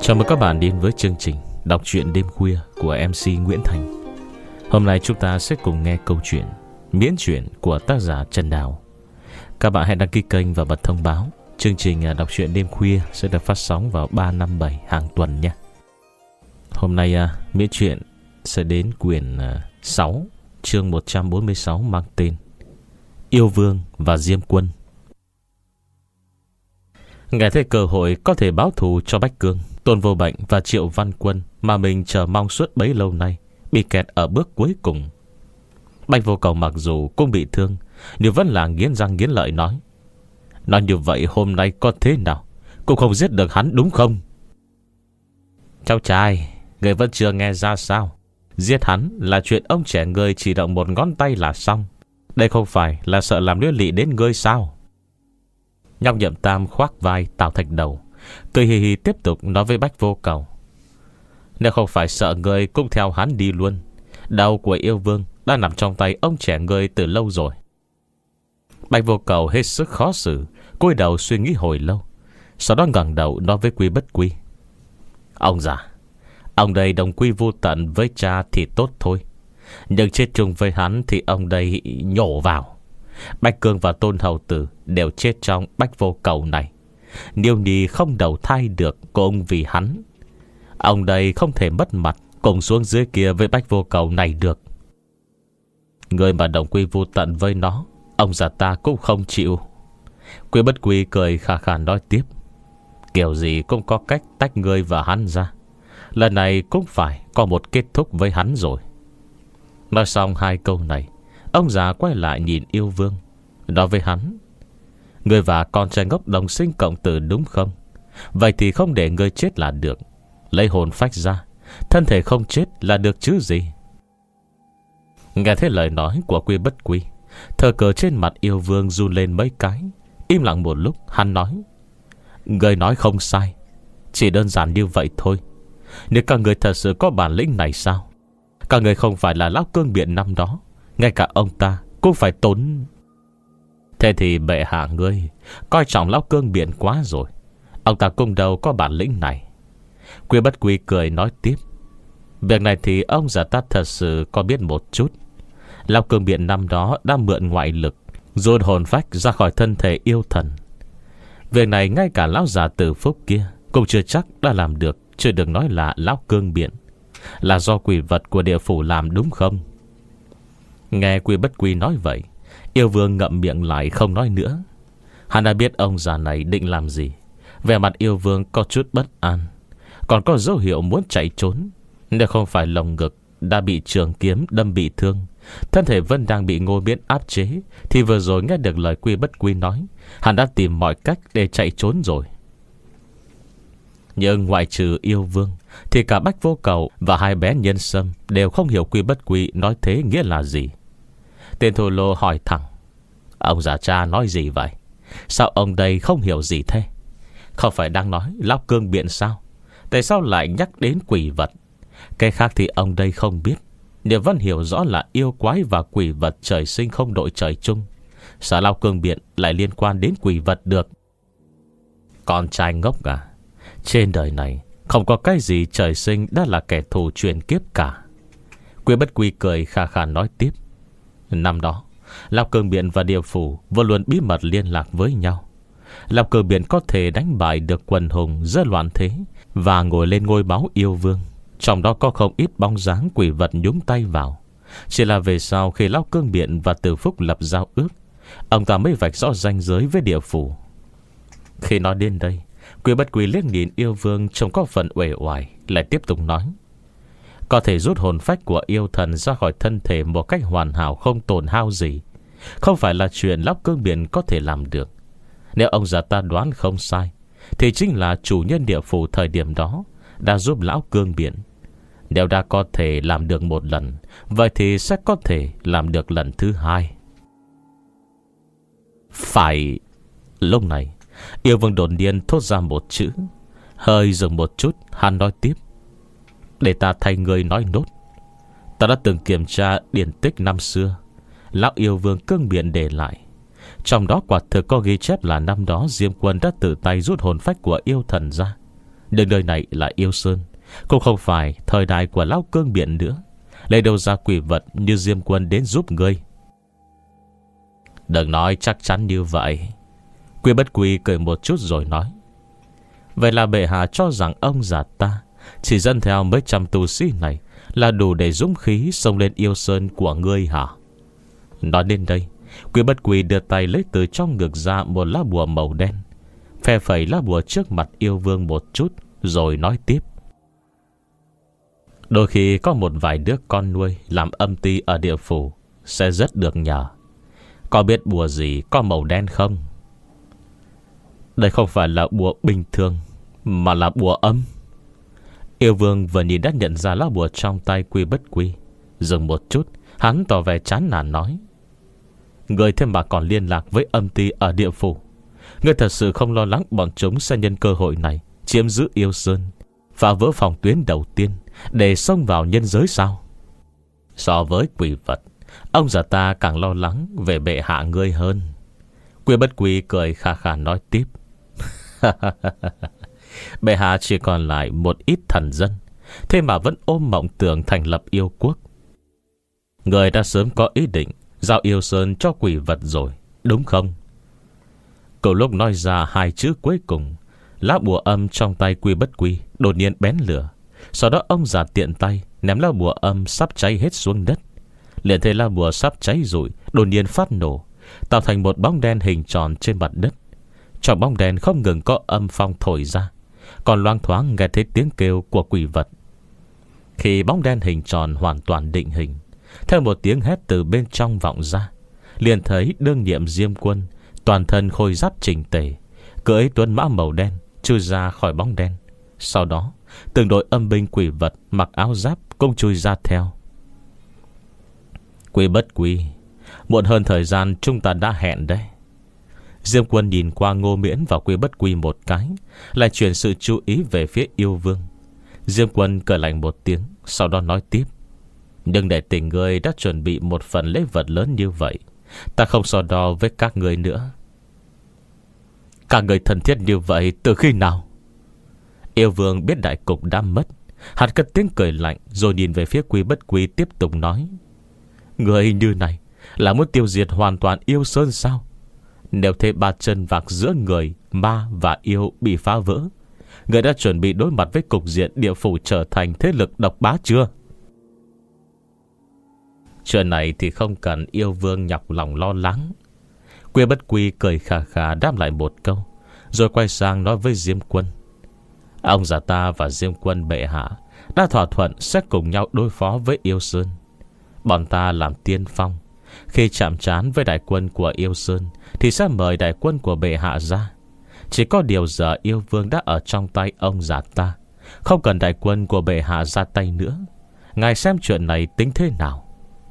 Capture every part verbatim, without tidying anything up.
Chào mừng các bạn đến với chương trình đọc truyện đêm khuya của em xê Nguyễn Thành. Hôm nay chúng ta sẽ cùng nghe câu chuyện miễn truyện của tác giả Trần Đào. Các bạn hãy đăng ký kênh và bật thông báo. Chương trình đọc truyện đêm khuya sẽ được phát sóng vào ba năm bảy hàng tuần nhé. Hôm nay miễn truyện sẽ đến quyển sáu, chương một trăm bốn mươi sáu mang tên Yêu Vương và Diêm Quân. Nghe thấy cơ hội có thể báo thù cho Bách Cương, Tôn Vô Bệnh và Triệu Văn Quân mà mình chờ mong suốt bấy lâu nay bị kẹt ở bước cuối cùng. Bạch Vô Cầu mặc dù cũng bị thương, nhưng vẫn là nghiến răng nghiến lợi nói: nói như vậy hôm nay có thế nào cũng không giết được hắn đúng không? Cháu trai, người vẫn chưa nghe ra sao? Giết hắn là chuyện ông trẻ người chỉ động một ngón tay là xong. Đây không phải là sợ làm liên lụy đến ngươi sao? Nhóc Nhậm Tam khoác vai Tào Thạch Đầu, cười hì hì tiếp tục nói với Bách Vô Cầu: nếu không phải sợ ngươi cũng theo hắn đi luôn. Đầu của yêu vương đã nằm trong tay ông trẻ ngươi từ lâu rồi. Bách Vô Cầu hết sức khó xử, cúi đầu suy nghĩ hồi lâu, sau đó ngẩng đầu nói với Quy Bất Quy: ông già, ông đây đồng quy vô tận với cha thì tốt thôi, nhưng chết chung với hắn thì ông đây nhổ vào. Bạch Cương và Tôn Hầu Tử đều chết trong Bách Vô Cầu này. Nếu Nhi không đầu thai được cũng vì hắn. Ông đây không thể mất mặt cùng xuống dưới kia với Bách Vô Cầu này được. Người mà đồng quy vô tận với nó, ông già ta cũng không chịu. Quy Bất Quy cười khà khà nói tiếp: kiểu gì cũng có cách tách ngươi và hắn ra. Lần này cũng phải có một kết thúc với hắn rồi. Nói xong hai câu này, ông già quay lại nhìn yêu vương, nói với hắn: ngươi và con trai ngốc đồng sinh cộng tử đúng không? Vậy thì không để ngươi chết là được. Lấy hồn phách ra, thân thể không chết là được chứ gì. Nghe thấy lời nói của Quy Bất Quy, thờ cờ trên mặt yêu vương run lên mấy cái. Im lặng một lúc, hắn nói: ngươi nói không sai, chỉ đơn giản như vậy thôi. Nếu các người thật sự có bản lĩnh này sao? Các người không phải là lão cương biện năm đó, ngay cả ông ta cũng phải tốn. Thế thì bệ hạ ngươi coi trọng lão cương biện quá rồi. Ông ta cũng đâu có bản lĩnh này. Quy Bất Quy cười nói tiếp: việc này thì ông già ta thật sự có biết một chút. Lão cương biện năm đó đã mượn ngoại lực dồn hồn phách ra khỏi thân thể yêu thần. Việc này ngay cả lão già Tử Phúc kia cũng chưa chắc đã làm được, chưa được nói là lão cương biện. Là do quỷ vật của địa phủ làm đúng không? Nghe Quy Bất Quy nói vậy, yêu vương ngậm miệng lại không nói nữa. Hắn đã biết ông già này định làm gì. Vẻ mặt yêu vương có chút bất an, còn có dấu hiệu muốn chạy trốn. Nếu không phải lồng ngực đã bị trường kiếm đâm bị thương, thân thể vẫn đang bị Ngô Miễn áp chế, thì vừa rồi nghe được lời Quy Bất Quy nói, hắn đã tìm mọi cách để chạy trốn rồi. Nhưng ngoại trừ yêu vương thì cả Bách Vô Cầu và hai bé Nhân Sâm đều không hiểu Quy Bất Quy nói thế nghĩa là gì. Tên Thô Lô hỏi thẳng: ông già cha nói gì vậy? Sao ông đây không hiểu gì thế? Không phải đang nói lão cương biện sao? Tại sao lại nhắc đến quỷ vật? Cái khác thì ông đây không biết, nhưng vẫn hiểu rõ là yêu quái và quỷ vật trời sinh không đội trời chung. Sao lão cương biện lại liên quan đến quỷ vật được? Con trai ngốc à, trên đời này không có cái gì trời sinh đã là kẻ thù truyền kiếp cả. Quy Bất Quy cười khà khà nói tiếp: năm đó lão cương biện và địa phủ vẫn luôn bí mật liên lạc với nhau. Lão cương biện có thể đánh bại được quần hùng giữa loạn thế và ngồi lên ngôi báu yêu vương. Trong đó có không ít bóng dáng quỷ vật nhúng tay vào. Chỉ là về sau khi lão cương biện và Từ Phúc lập giao ước, ông ta mới vạch rõ ranh giới với địa phủ. Khi nói đến đây, Quy Bất Quy liếc nhìn yêu vương trông có phần uể oải, lại tiếp tục nói: có thể rút hồn phách của yêu thần ra khỏi thân thể một cách hoàn hảo không tổn hao gì, không phải là chuyện lão cương biện có thể làm được. Nếu ông già ta đoán không sai, thì chính là chủ nhân địa phủ thời điểm đó đã giúp lão cương biện. Nếu đã có thể làm được một lần, vậy thì sẽ có thể làm được lần thứ hai. Phải. Lúc này yêu vương đột nhiên thốt ra một chữ. Hơi dừng một chút, hắn nói tiếp: để ta thay người nói nốt. Ta đã từng kiểm tra điển tích năm xưa lão yêu vương cương biện để lại. Trong đó quả thực có ghi chép là năm đó Diêm Quân đã tự tay rút hồn phách của yêu thần ra. Nhưng nơi này là Yêu Sơn, cũng không phải thời đại của lão cương biện nữa. Lấy đâu ra quỷ vật như Diêm Quân đến giúp ngươi? Đừng nói chắc chắn như vậy. Quy Bất Quy cười một chút rồi nói: Vậy là bệ hạ cho rằng ông già ta chỉ dân theo mấy trăm tu sĩ này là đủ để dũng khí xông lên Yêu Sơn của ngươi hả? Nói đến đây, Quy Bất Quy đưa tay lấy từ trong ngực ra một lá bùa màu đen, phe phẩy lá bùa trước mặt yêu vương một chút, rồi nói tiếp: Đôi khi có một vài đứa con nuôi làm âm ty ở địa phủ sẽ rất được nhờ. Có biết bùa gì có màu đen không? Đây không phải là bùa bình thường, mà là bùa âm. Yêu vương vừa nhìn đã nhận ra lá bùa trong tay Quy Bất Quy. Dừng một chút, hắn tỏ vẻ chán nản nói: Người thêm mà còn liên lạc với âm ty ở địa phủ. Người thật sự không lo lắng bọn chúng sẽ nhân cơ hội này chiếm giữ Yêu Sơn, phá vỡ phòng tuyến đầu tiên để xông vào nhân giới sao? So với quỷ vật, ông già ta càng lo lắng về bệ hạ ngươi hơn. Quy Bất Quy cười khà khà nói tiếp: Bệ hạ chỉ còn lại một ít thần dân, thế mà vẫn ôm mộng tưởng thành lập yêu quốc. Người đã sớm có ý định giao Yêu Sơn cho quỷ vật rồi, đúng không? Cậu lúc nói ra hai chữ cuối cùng, lá bùa âm trong tay Quy Bất Quy đột nhiên bén lửa. Sau đó ông già tiện tay ném lá bùa âm sắp cháy hết xuống đất. Liền thấy lá bùa sắp cháy rụi đột nhiên phát nổ, tạo thành một bóng đen hình tròn trên mặt đất. Trong bóng đen không ngừng có âm phong thổi ra, còn loang thoáng nghe thấy tiếng kêu của quỷ vật. Khi bóng đen hình tròn hoàn toàn định hình, theo một tiếng hét từ bên trong vọng ra, liền thấy đương nhiệm Diêm Quân, toàn thân khôi giáp chỉnh tề, cưỡi tuấn mã màu đen chui ra khỏi bóng đen. Sau đó từng đội âm binh quỷ vật mặc áo giáp cũng chui ra theo. Quy Bất Quy, muộn hơn thời gian chúng ta đã hẹn đấy. Diêm Quân nhìn qua Ngô Miễn và Quy Bất Quy một cái, lại chuyển sự chú ý về phía yêu vương. Diêm Quân cười lạnh một tiếng, sau đó nói tiếp: Nhưng để tình ngươi đã chuẩn bị một phần lễ vật lớn như vậy, ta không so đo với các ngươi nữa. Các người thân thiết như vậy từ khi nào? Yêu vương biết đại cục đã mất, hắn cất tiếng cười lạnh, rồi nhìn về phía Quy Bất Quy tiếp tục nói: Người như này là muốn tiêu diệt hoàn toàn Yêu Sơn sao? Nếu thế ba chân vạc giữa người, ma và yêu bị phá vỡ, người đã chuẩn bị đối mặt với cục diện địa phủ trở thành thế lực độc bá chưa? Chuyện này thì không cần yêu vương nhọc lòng lo lắng. Quy Bất Quy cười khà khà đáp lại một câu, rồi quay sang nói với Diêm Quân: Ông già ta và Diêm Quân bệ hạ đã thỏa thuận sẽ cùng nhau đối phó với Yêu Sơn. Bọn ta làm tiên phong, khi chạm trán với đại quân của Yêu Sơn thì sẽ mời đại quân của bệ hạ ra. Chỉ có điều giờ yêu vương đã ở trong tay ông già ta, không cần đại quân của bệ hạ ra tay nữa. Ngài xem chuyện này tính thế nào?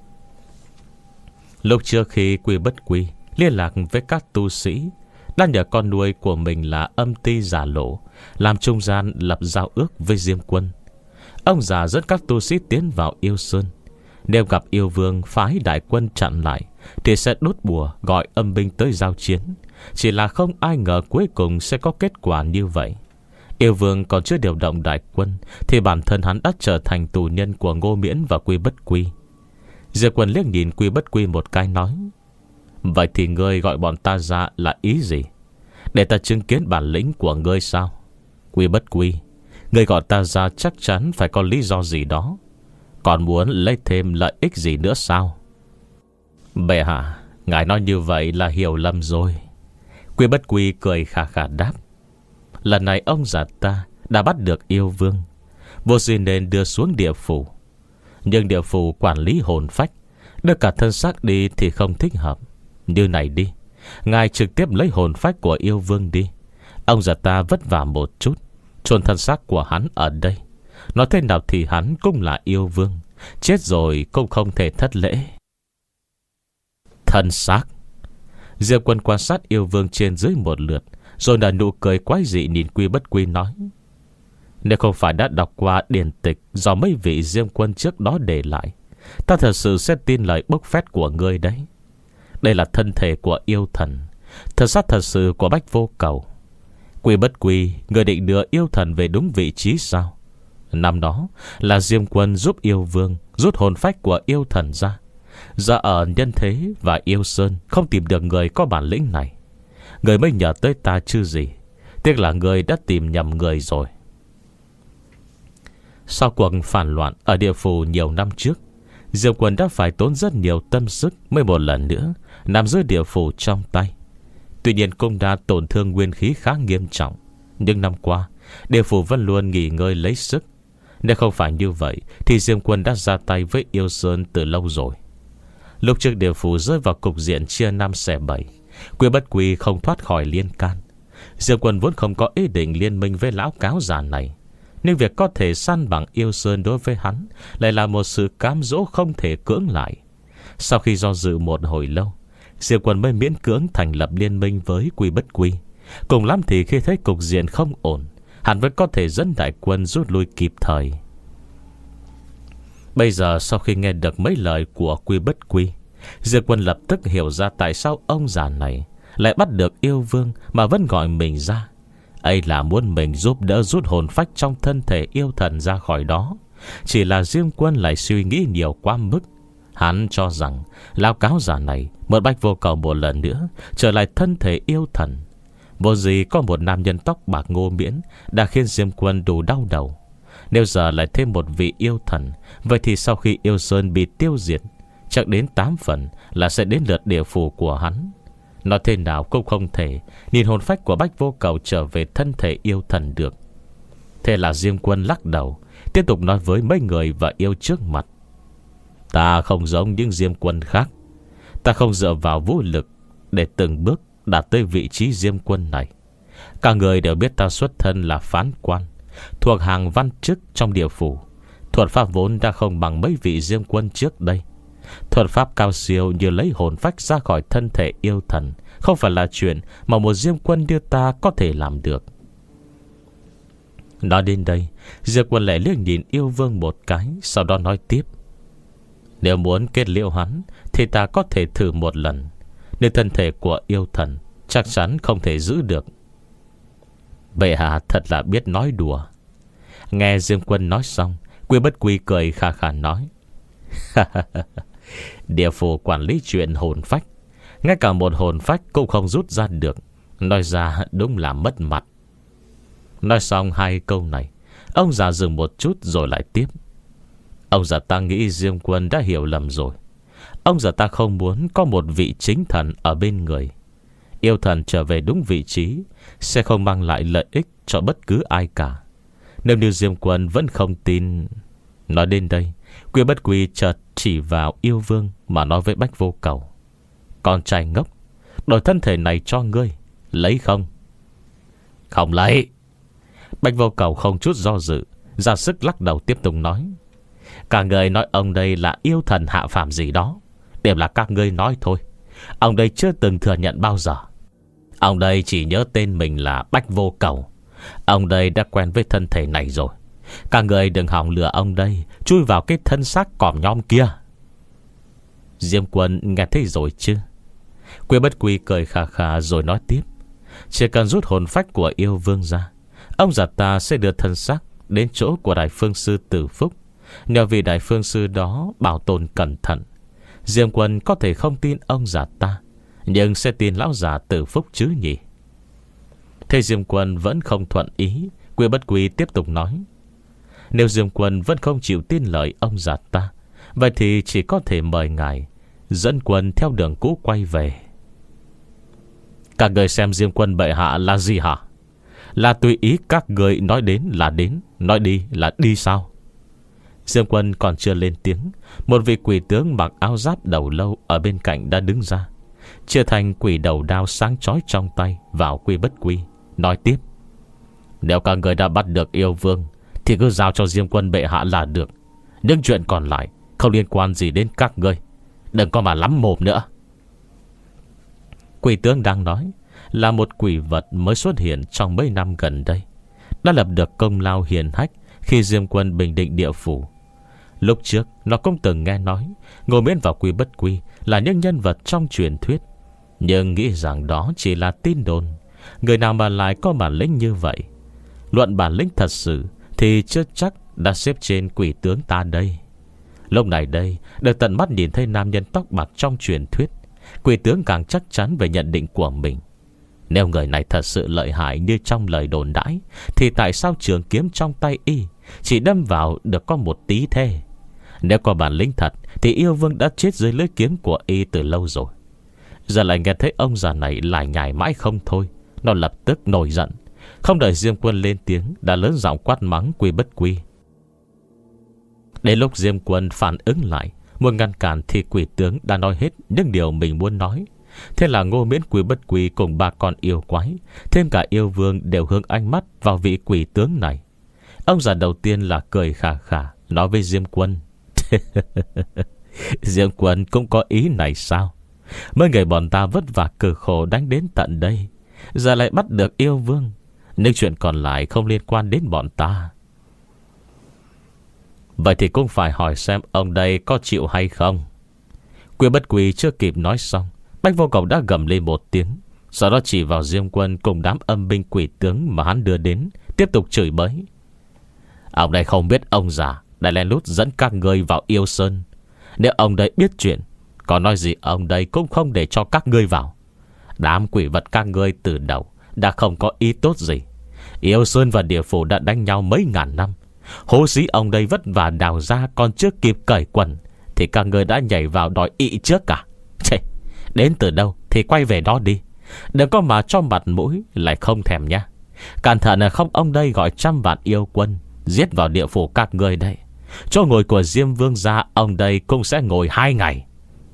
Lúc trước khi Quy Bất Quy liên lạc với các tu sĩ, đã nhờ con nuôi của mình là âm ty giả lộ làm trung gian lập giao ước với Diêm Quân. Ông già dẫn các tu sĩ tiến vào Yêu Sơn. Nếu gặp yêu vương phái đại quân chặn lại thì sẽ đốt bùa gọi âm binh tới giao chiến. Chỉ là không ai ngờ cuối cùng sẽ có kết quả như vậy. Yêu vương còn chưa điều động đại quân thì bản thân hắn đã trở thành tù nhân của Ngô Miễn và Quy Bất Quy. Diệp Quân liếc nhìn Quy Bất Quy một cái nói: Vậy thì ngươi gọi bọn ta ra là ý gì? Để ta chứng kiến bản lĩnh của ngươi sao? Quy Bất Quy, ngươi gọi ta ra chắc chắn phải có lý do gì đó. Còn muốn lấy thêm lợi ích gì nữa sao? Bệ hạ, ngài nói như vậy là hiểu lầm rồi. Quy Bất Quy cười khà khà đáp: Lần này ông già ta đã bắt được yêu vương, vô gì nên đưa xuống địa phủ. Nhưng địa phủ quản lý hồn phách, đưa cả thân xác đi thì không thích hợp. Như này đi, ngài trực tiếp lấy hồn phách của yêu vương đi. Ông già ta vất vả một chút, chôn thân xác của hắn ở đây. Nói thế nào thì hắn cũng là yêu vương, chết rồi cũng không thể thất lễ. Thân xác. Diệp Quân quan sát yêu vương trên dưới một lượt, rồi nở nụ cười quái dị nhìn Quy Bất Quy nói: Nếu không phải đã đọc qua điển tịch do mấy vị Diêm Quân trước đó để lại, ta thật sự sẽ tin lời bốc phét của ngươi đấy. Đây là thân thể của yêu thần, thân xác thật sự của Bách Vô Cầu. Quy bất quy, người định đưa yêu thần về đúng vị trí sao? Năm đó là Diêm Quân giúp yêu vương rút hồn phách của yêu thần ra. Giờ ở nhân thế và yêu sơn không tìm được người có bản lĩnh này, người mới nhờ tới ta chứ gì. Tiếc là người đã tìm nhầm người rồi. Sau cuộc phản loạn ở địa phủ nhiều năm trước, Diêm Quân đã phải tốn rất nhiều tâm sức mới một lần nữa nằm giữ địa phủ trong tay. Tuy nhiên cũng đã tổn thương nguyên khí khá nghiêm trọng. Nhưng năm qua địa phủ vẫn luôn nghỉ ngơi lấy sức. Nếu không phải như vậy thì Diêm Quân đã ra tay với yêu sơn từ lâu rồi. Lúc trước địa phủ rơi vào cục diện chia năm xẻ bảy, Quy bất quy không thoát khỏi liên can. Diêm Quân vốn không có ý định liên minh với lão cáo già này, nhưng việc có thể săn bằng yêu sơn đối với hắn lại là một sự cám dỗ không thể cưỡng lại. Sau khi do dự một hồi lâu, Diêm Quân mới miễn cưỡng thành lập liên minh với Quy bất quy. Cùng lắm thì khi thấy cục diện không ổn, hắn vẫn có thể dẫn đại quân rút lui kịp thời. Bây giờ sau khi nghe được mấy lời của Quy bất quy, Diêm Quân lập tức hiểu ra tại sao ông già này lại bắt được yêu vương mà vẫn gọi mình ra. Ấy là muốn mình giúp đỡ rút hồn phách trong thân thể yêu thần ra khỏi đó. Chỉ là Diêm Quân lại suy nghĩ nhiều quá mức. Hắn cho rằng lão cáo già này mượn Bách Vô Cầu một lần nữa trở lại thân thể yêu thần. Vô gì có một nam nhân tóc bạc ngô miễn đã khiến Diêm Quân đủ đau đầu. Nếu giờ lại thêm một vị yêu thần, vậy thì sau khi yêu sơn bị tiêu diệt, chắc đến tám phần là sẽ đến lượt địa phủ của hắn. Nói thế nào cũng không thể nhìn hồn phách của Bách Vô Cầu trở về thân thể yêu thần được. Thế là Diêm Quân lắc đầu, tiếp tục nói với mấy người và yêu trước mặt. Ta không giống những Diêm Quân khác. Ta không dựa vào vũ lực để từng bước đạt tới vị trí Diêm Quân này. Cả người đều biết ta xuất thân là phán quan, thuộc hàng văn chức trong địa phủ. Thuật pháp vốn đã không bằng mấy vị Diêm Quân trước đây. Thuật pháp cao siêu như lấy hồn phách ra khỏi thân thể yêu thần không phải là chuyện mà một Diêm Quân như ta có thể làm được. Nói đến đây, Diêm Quân lại liếc nhìn yêu vương một cái, sau đó nói tiếp. Nếu muốn kết liễu hắn thì ta có thể thử một lần. Nhưng thân thể của yêu thần chắc chắn không thể giữ được. Bệ hạ thật là biết nói đùa. Nghe Diêm Quân nói xong, Quy bất quy cười khà khà nói. Địa phủ quản lý chuyện hồn phách, ngay cả một hồn phách cũng không rút ra được. Nói ra đúng là mất mặt. Nói xong hai câu này, ông già dừng một chút rồi lại tiếp. Ông già ta nghĩ Diêm Quân đã hiểu lầm rồi. Ông già ta không muốn có một vị chính thần ở bên người. Yêu thần trở về đúng vị trí sẽ không mang lại lợi ích cho bất cứ ai cả. Nếu như Diêm Quân vẫn không tin. Nói đến đây, Quy bất quy chợt chỉ vào yêu vương mà nói với Bách Vô Cầu. Con trai ngốc, đổi thân thể này cho ngươi, lấy không? Không lấy. Bách Vô Cầu không chút do dự, ra sức lắc đầu tiếp tục nói. Cả người nói ông đây là yêu thần hạ phàm gì đó, đều là các ngươi nói thôi. Ông đây chưa từng thừa nhận bao giờ. Ông đây chỉ nhớ tên mình là Bách Vô Cầu. Ông đây đã quen với thân thể này rồi. Cả người đừng hòng lừa ông đây chui vào cái thân xác còm nhom kia. Diêm Quân nghe thấy rồi chứ? Quy bất quy cười khà khà rồi nói tiếp. Chỉ cần rút hồn phách của yêu vương ra, ông già ta sẽ đưa thân xác đến chỗ của Đại Phương Sư Tử Phúc. Nhờ vì Đại Phương Sư đó bảo tồn cẩn thận, Diêm Quân có thể không tin ông già ta, nhưng sẽ tin lão già Tử Phúc chứ nhỉ? Thế Diêm Quân vẫn không thuận ý, Quy bất quy tiếp tục nói. Nếu Diêm Quân vẫn không chịu tin lời ông già ta, vậy thì chỉ có thể mời ngài dẫn quân theo đường cũ quay về. Các người xem Diêm Quân bệ hạ là gì hả? Là tùy ý các người nói đến là đến, nói đi là đi sao? Diêm Quân còn chưa lên tiếng, một vị quỷ tướng mặc áo giáp đầu lâu ở bên cạnh đã đứng ra, chia thành quỷ đầu đao sáng chói trong tay vào Quy bất quy, nói tiếp. Nếu các người đã bắt được yêu vương thì cứ giao cho Diêm Quân bệ hạ là được. Nhưng chuyện còn lại không liên quan gì đến các ngươi, đừng có mà lắm mồm nữa. Quỷ tướng đang nói là một quỷ vật mới xuất hiện trong mấy năm gần đây, đã lập được công lao hiển hách khi Diêm Quân bình định địa phủ. Lúc trước nó cũng từng nghe nói Ngô Miễn và Quy bất quy là những nhân vật trong truyền thuyết, nhưng nghĩ rằng đó chỉ là tin đồn. Người nào mà lại có bản lĩnh như vậy? Luận bản lĩnh thật sự thì chưa chắc đã xếp trên quỷ tướng ta đây. Lúc này đây, được tận mắt nhìn thấy nam nhân tóc bạc trong truyền thuyết, quỷ tướng càng chắc chắn về nhận định của mình. Nếu người này thật sự lợi hại như trong lời đồn đãi, thì tại sao trường kiếm trong tay y chỉ đâm vào được có một tí thế? Nếu có bản lĩnh thật thì yêu vương đã chết dưới lưỡi kiếm của y từ lâu rồi. Giờ lại nghe thấy ông già này lại nhảy mãi không thôi. Nó lập tức nổi giận. Không đợi Diêm Quân lên tiếng, đã lớn giọng quát mắng Quy Bất Quy. Đến lúc Diêm Quân phản ứng lại, muốn ngăn cản, thì quỷ tướng đã nói hết những điều mình muốn nói. Thế là Ngô Miễn, Quy Bất Quy cùng ba con yêu quái, thêm cả yêu vương, đều hướng ánh mắt vào vị quỷ tướng này. Ông già đầu tiên là cười khà khà, nói với Diêm Quân. Diêm Quân cũng có ý này sao? Mấy người bọn ta vất vả cực khổ đánh đến tận đây, giờ lại bắt được yêu vương. Nhưng chuyện còn lại không liên quan đến bọn ta. Vậy thì cũng phải hỏi xem ông đây có chịu hay không. Quy Bất Quy chưa kịp nói xong, Bách Vô Cầu đã gầm lên một tiếng, sau đó chỉ vào Diêm Quân cùng đám âm binh quỷ tướng mà hắn đưa đến, tiếp tục chửi bới. Ông đây không biết ông già đã lén lút dẫn các ngươi vào yêu sơn. Nếu ông đây biết chuyện, có nói gì ông đây cũng không để cho các ngươi vào. Đám quỷ vật các ngươi từ đầu đã không có ý tốt gì. Yêu sơn và địa phủ đã đánh nhau mấy ngàn năm. Hố xí ông đây vất vả đào ra, còn chưa kịp cởi quần thì các ngươi đã nhảy vào đòi ị trước cả. Chê, đến từ đâu thì quay về đó đi, đừng có mà cho mặt mũi lại không thèm nha. Cẩn thận là không ông đây gọi trăm vạn yêu quân giết vào địa phủ các ngươi đây. Chỗ ngồi của Diêm Vương gia ông đây cũng sẽ ngồi hai ngày.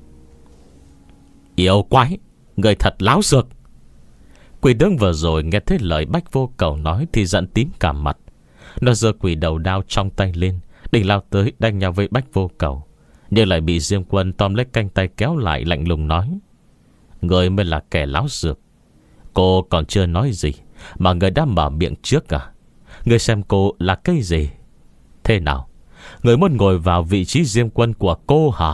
Yêu quái, người thật láo xược. Quỷ tướng vừa rồi nghe thấy lời Bách Vô Cầu nói thì giận tím cả mặt. Nó giơ quỷ đầu đao trong tay lên, định lao tới đánh nhau với Bách Vô Cầu, nhưng lại bị Diêm Quân tóm lấy cánh tay kéo lại, lạnh lùng nói. Người mới là kẻ láo xược. Cô còn chưa nói gì mà người đã mở miệng trước à? Người xem cô là cái gì? Thế nào, người muốn ngồi vào vị trí Diêm Quân của cô hả?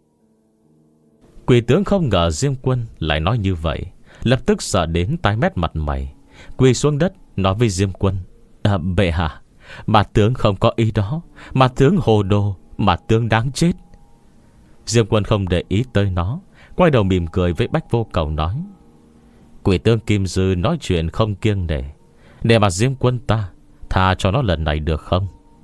Quỷ tướng không ngờ Diêm Quân lại nói như vậy, lập tức sợ đến tái mét mặt mày, quỳ xuống đất nói với Diêm Quân. À, bệ hạ, mà tướng không có ý đó, mà tướng hồ đồ, mà tướng đáng chết. Diêm Quân không để ý tới nó, quay đầu mỉm cười với Bách Vô Cầu nói. Quỷ tướng Kim Dư nói chuyện không kiêng nể, để mà Diêm Quân ta tha cho nó lần này được không?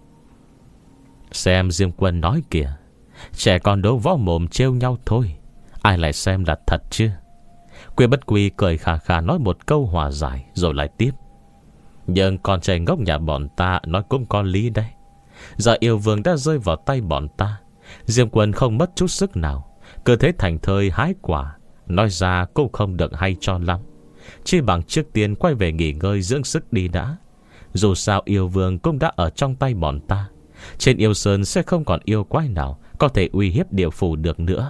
Xem Diêm Quân nói kìa, trẻ con đấu võ mồm trêu nhau thôi, ai lại xem là thật chứ? Quy Bất Quy cười khà khà nói một câu hòa giải, rồi lại tiếp. Nhưng con trai ngốc nhà bọn ta nói cũng có lý đấy. Giờ yêu vương đã rơi vào tay bọn ta, Diêm Quân không mất chút sức nào, cứ thế thành thơi hái quả, nói ra cũng không được hay cho lắm. Chỉ bằng trước tiên quay về nghỉ ngơi dưỡng sức đi đã. Dù sao yêu vương cũng đã ở trong tay bọn ta. Trên yêu sơn sẽ không còn yêu quái nào có thể uy hiếp địa phủ được nữa.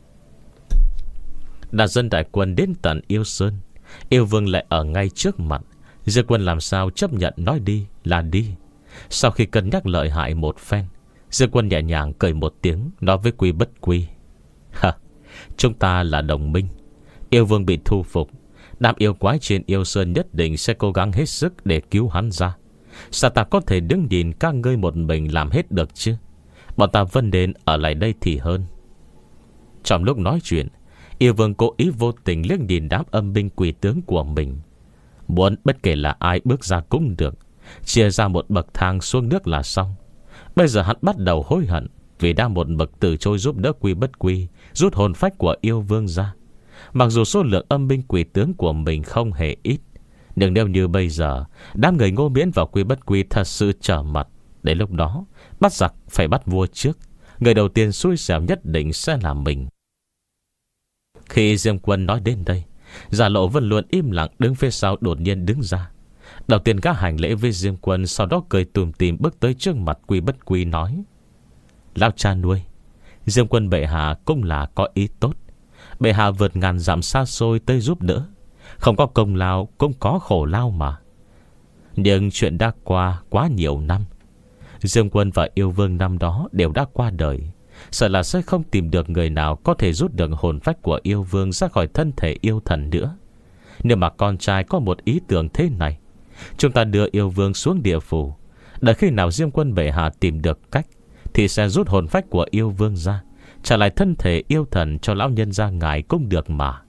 Đã dân đại quân đến tận yêu sơn, yêu vương lại ở ngay trước mặt. Diêm Quân làm sao chấp nhận nói đi là đi. Sau khi cân nhắc lợi hại một phen, Diêm Quân nhẹ nhàng cười một tiếng, nói với Quy Bất Quy. Hả, chúng ta là đồng minh. Yêu vương bị thu phục, đám yêu quái trên yêu sơn nhất định sẽ cố gắng hết sức để cứu hắn ra. Sao ta có thể đứng nhìn các ngươi một mình làm hết được chứ? Bọn ta vẫn nên ở lại đây thì hơn. Trong lúc nói chuyện, yêu vương cố ý vô tình liếc nhìn đám âm binh quỷ tướng của mình. Muốn bất kể là ai bước ra cũng được, chia ra một bậc thang xuống nước là xong. Bây giờ hắn bắt đầu hối hận vì đã một bậc từ chối giúp đỡ Quy Bất Quy rút hồn phách của yêu vương ra. Mặc dù số lượng âm binh quỷ tướng của mình không hề ít, nhưng nếu như bây giờ đám người Ngô Miễn vào Quy Bất Quy thật sự trở mặt, đến lúc đó bắt giặc phải bắt vua trước. Người đầu tiên xui xẻo nhất định sẽ là mình. Khi Diêm Quân nói đến đây, Giả Lộ vẫn luôn im lặng đứng phía sau đột nhiên đứng ra. Đầu tiên gã hành lễ với Diêm Quân, sau đó cười tùm tìm bước tới trước mặt Quy Bất Quy nói. Lão cha nuôi, Diêm Quân bệ hạ cũng là có ý tốt. Bệ hạ vượt ngàn dặm xa xôi tới giúp đỡ, không có công lao cũng có khổ lao mà. Nhưng chuyện đã qua quá nhiều năm. Diêm Quân và yêu vương năm đó đều đã qua đời, sợ là sẽ không tìm được người nào có thể rút được hồn phách của yêu vương ra khỏi thân thể yêu thần nữa. Nếu mà con trai có một ý tưởng thế này, chúng ta đưa yêu vương xuống địa phủ, đợi khi nào Diêm Quân bệ hạ tìm được cách thì sẽ rút hồn phách của yêu vương ra, trả lại thân thể yêu thần cho lão nhân gia ngài cũng được mà.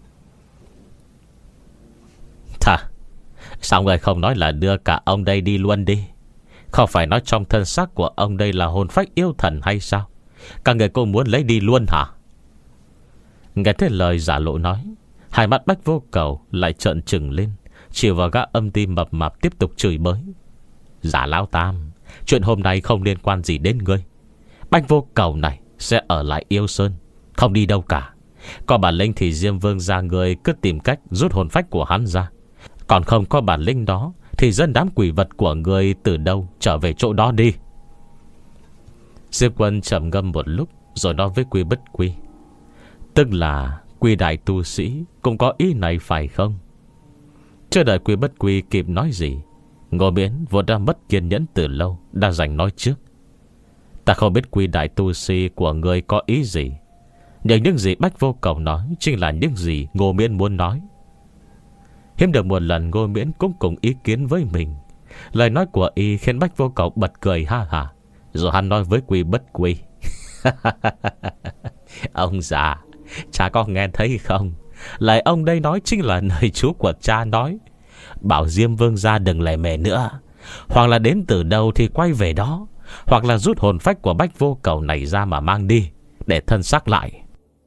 Thà, sao người không nói là đưa cả ông đây đi luôn đi? Không phải nói trong thân xác của ông đây là hồn phách yêu thần hay sao? Các người cũng muốn lấy đi luôn hả? Nghe thấy lời Giả Lộ nói, hai mắt Bách Vô Cầu lại trợn trừng lên, chiều vào gã âm ti mập mạp tiếp tục chửi bới. Giả Lão Tam, chuyện hôm nay không liên quan gì đến ngươi. Bách Vô Cầu này sẽ ở lại Yêu Sơn, không đi đâu cả. Có bản lĩnh thì Diêm Vương gia người cứ tìm cách rút hồn phách của hắn ra. Còn không có bản lĩnh đó thì dẫn đám quỷ vật của người từ đâu trở về chỗ đó đi. Diêm Quân trầm ngâm một lúc rồi nói với Quy Bất Quy, tức là Quy đại tu sĩ cũng có ý này phải không? Chưa đợi Quy Bất Quy kịp nói gì, Ngô Miễn vốn đã mất kiên nhẫn từ lâu, đã giành nói trước. Ta không biết Quy đại tu sĩ của người có ý gì, nhưng những gì Bách Vô Cầu nói chính là những gì Ngô Miễn muốn nói. Hiếm được một lần Ngô Miễn cũng cùng ý kiến với mình. Lời nói của y khiến Bách Vô Cầu bật cười ha hả. Rồi hắn nói với Quy Bất Quy, ông già, cha có nghe thấy không? Lời ông đây nói chính là lời chú của cha nói, bảo Diêm Vương gia đừng lề mề nữa, hoặc là đến từ đâu thì quay về đó, hoặc là rút hồn phách của Bách Vô Cầu này ra mà mang đi, để thân xác lại.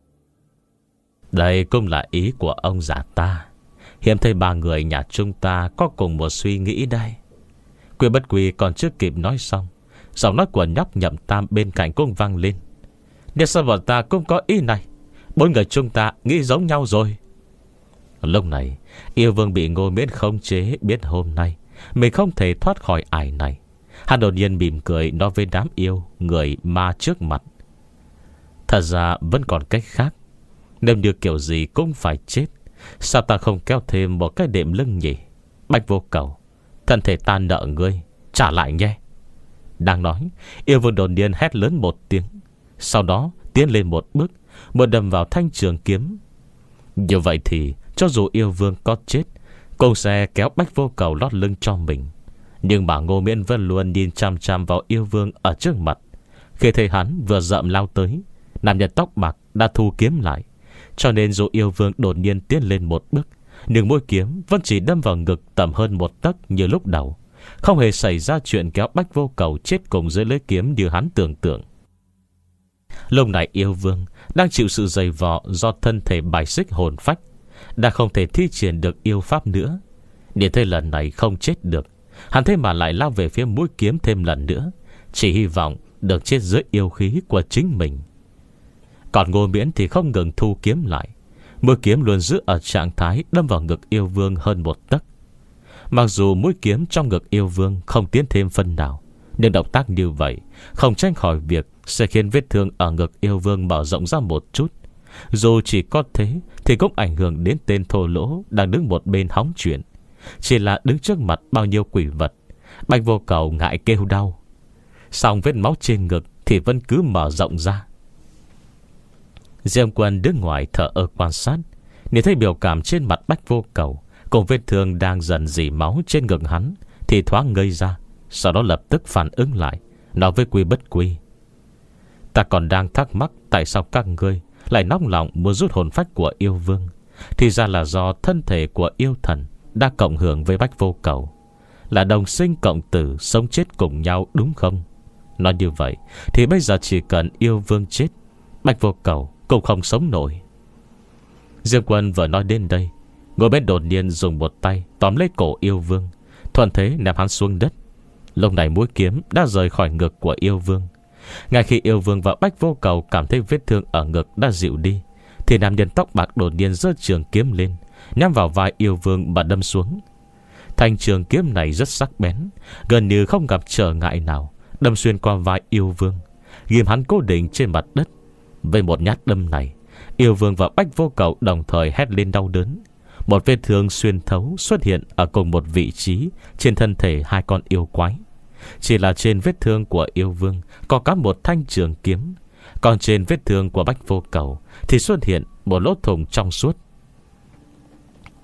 Đây cũng là ý của ông già ta. Hiếm thấy ba người nhà chúng ta có cùng một suy nghĩ đây. Quy Bất Quy còn chưa kịp nói xong, giọng nói của nhóc Nhậm Tam bên cạnh cũng vang lên. Nhưng sao bọn ta cũng có ý này? Bốn người chúng ta nghĩ giống nhau rồi. Lúc này Yêu Vương bị Ngô Miễn khống chế, biết hôm nay mình không thể thoát khỏi ải này. Hắn đột nhiên mỉm cười nói với đám yêu người ma trước mặt, thật ra vẫn còn cách khác. Nếu như kiểu gì cũng phải chết, sao ta không kéo thêm một cái đệm lưng nhỉ? Bách Vô Cầu, thân thể ta nợ ngươi, trả lại nhé. Đang nói, Yêu Vương đột nhiên hét lớn một tiếng, sau đó tiến lên một bước, một đâm vào thanh trường kiếm. Như vậy thì cho dù Yêu Vương có chết cũng sẽ kéo Bách Vô Cầu lót lưng cho mình. Nhưng mà Ngô Miễn vẫn luôn nhìn chăm chăm vào Yêu Vương ở trước mặt. Khi thấy hắn vừa rậm lao tới, nam nhân tóc bạc đã thu kiếm lại, cho nên dù Yêu Vương đột nhiên tiến lên một bước, nhưng mũi kiếm vẫn chỉ đâm vào ngực tầm hơn một tấc như lúc đầu. Không hề xảy ra chuyện kéo Bách Vô Cầu chết cùng dưới lưỡi kiếm như hắn tưởng tượng. Lúc này Yêu Vương đang chịu sự dày vò do thân thể bài xích hồn phách, đã không thể thi triển được yêu pháp nữa. Để thấy lần này không chết được, hắn thế mà lại lao về phía mũi kiếm thêm lần nữa, chỉ hy vọng được chết dưới yêu khí của chính mình. Còn Ngô Miễn thì không ngừng thu kiếm lại, mũi kiếm luôn giữ ở trạng thái đâm vào ngực Yêu Vương hơn một tấc. Mặc dù mũi kiếm trong ngực Yêu Vương không tiến thêm phân nào, nhưng động tác như vậy không tránh khỏi việc sẽ khiến vết thương ở ngực Yêu Vương mở rộng ra một chút. Dù chỉ có thế thì cũng ảnh hưởng đến tên thô lỗ đang đứng một bên hóng chuyện. Chỉ là đứng trước mặt bao nhiêu quỷ vật, Bách Vô Cầu ngại kêu đau, song vết máu trên ngực thì vẫn cứ mở rộng ra. Diêm Quân đứng ngoài thở ơ quan sát, nhìn thấy biểu cảm trên mặt Bách Vô Cầu cùng vết thương đang dần dỉ máu trên ngực hắn thì thoáng ngây ra. Sau đó lập tức phản ứng lại, nói với Quy Bất Quy, ta còn đang thắc mắc tại sao các ngươi lại nóng lòng muốn rút hồn phách của Yêu Vương. Thì ra là do thân thể của yêu thần đã cộng hưởng với Bách Vô Cầu, là đồng sinh cộng tử, sống chết cùng nhau đúng không? Nói như vậy thì bây giờ chỉ cần Yêu Vương chết, Bách Vô Cầu cũng không sống nổi. Diêm Quân vừa nói đến đây, Ngô Miễn đột nhiên dùng một tay tóm lấy cổ Yêu Vương, thuận thế ném hắn xuống đất. Lúc này mũi kiếm đã rời khỏi ngực của Yêu Vương. Ngay khi Yêu Vương và Bách Vô Cầu cảm thấy vết thương ở ngực đã dịu đi, thì nam nhân tóc bạc đột nhiên giơ trường kiếm lên, nhắm vào vai Yêu Vương mà đâm xuống. Thanh trường kiếm này rất sắc bén, gần như không gặp trở ngại nào, đâm xuyên qua vai Yêu Vương, ghim hắn cố định trên mặt đất. Với một nhát đâm này, Yêu Vương và Bách Vô Cầu đồng thời hét lên đau đớn. Một vết thương xuyên thấu xuất hiện ở cùng một vị trí trên thân thể hai con yêu quái. Chỉ là trên vết thương của Yêu Vương có cả một thanh trường kiếm, còn trên vết thương của Bách Vô Cầu thì xuất hiện một lỗ thủng trong suốt.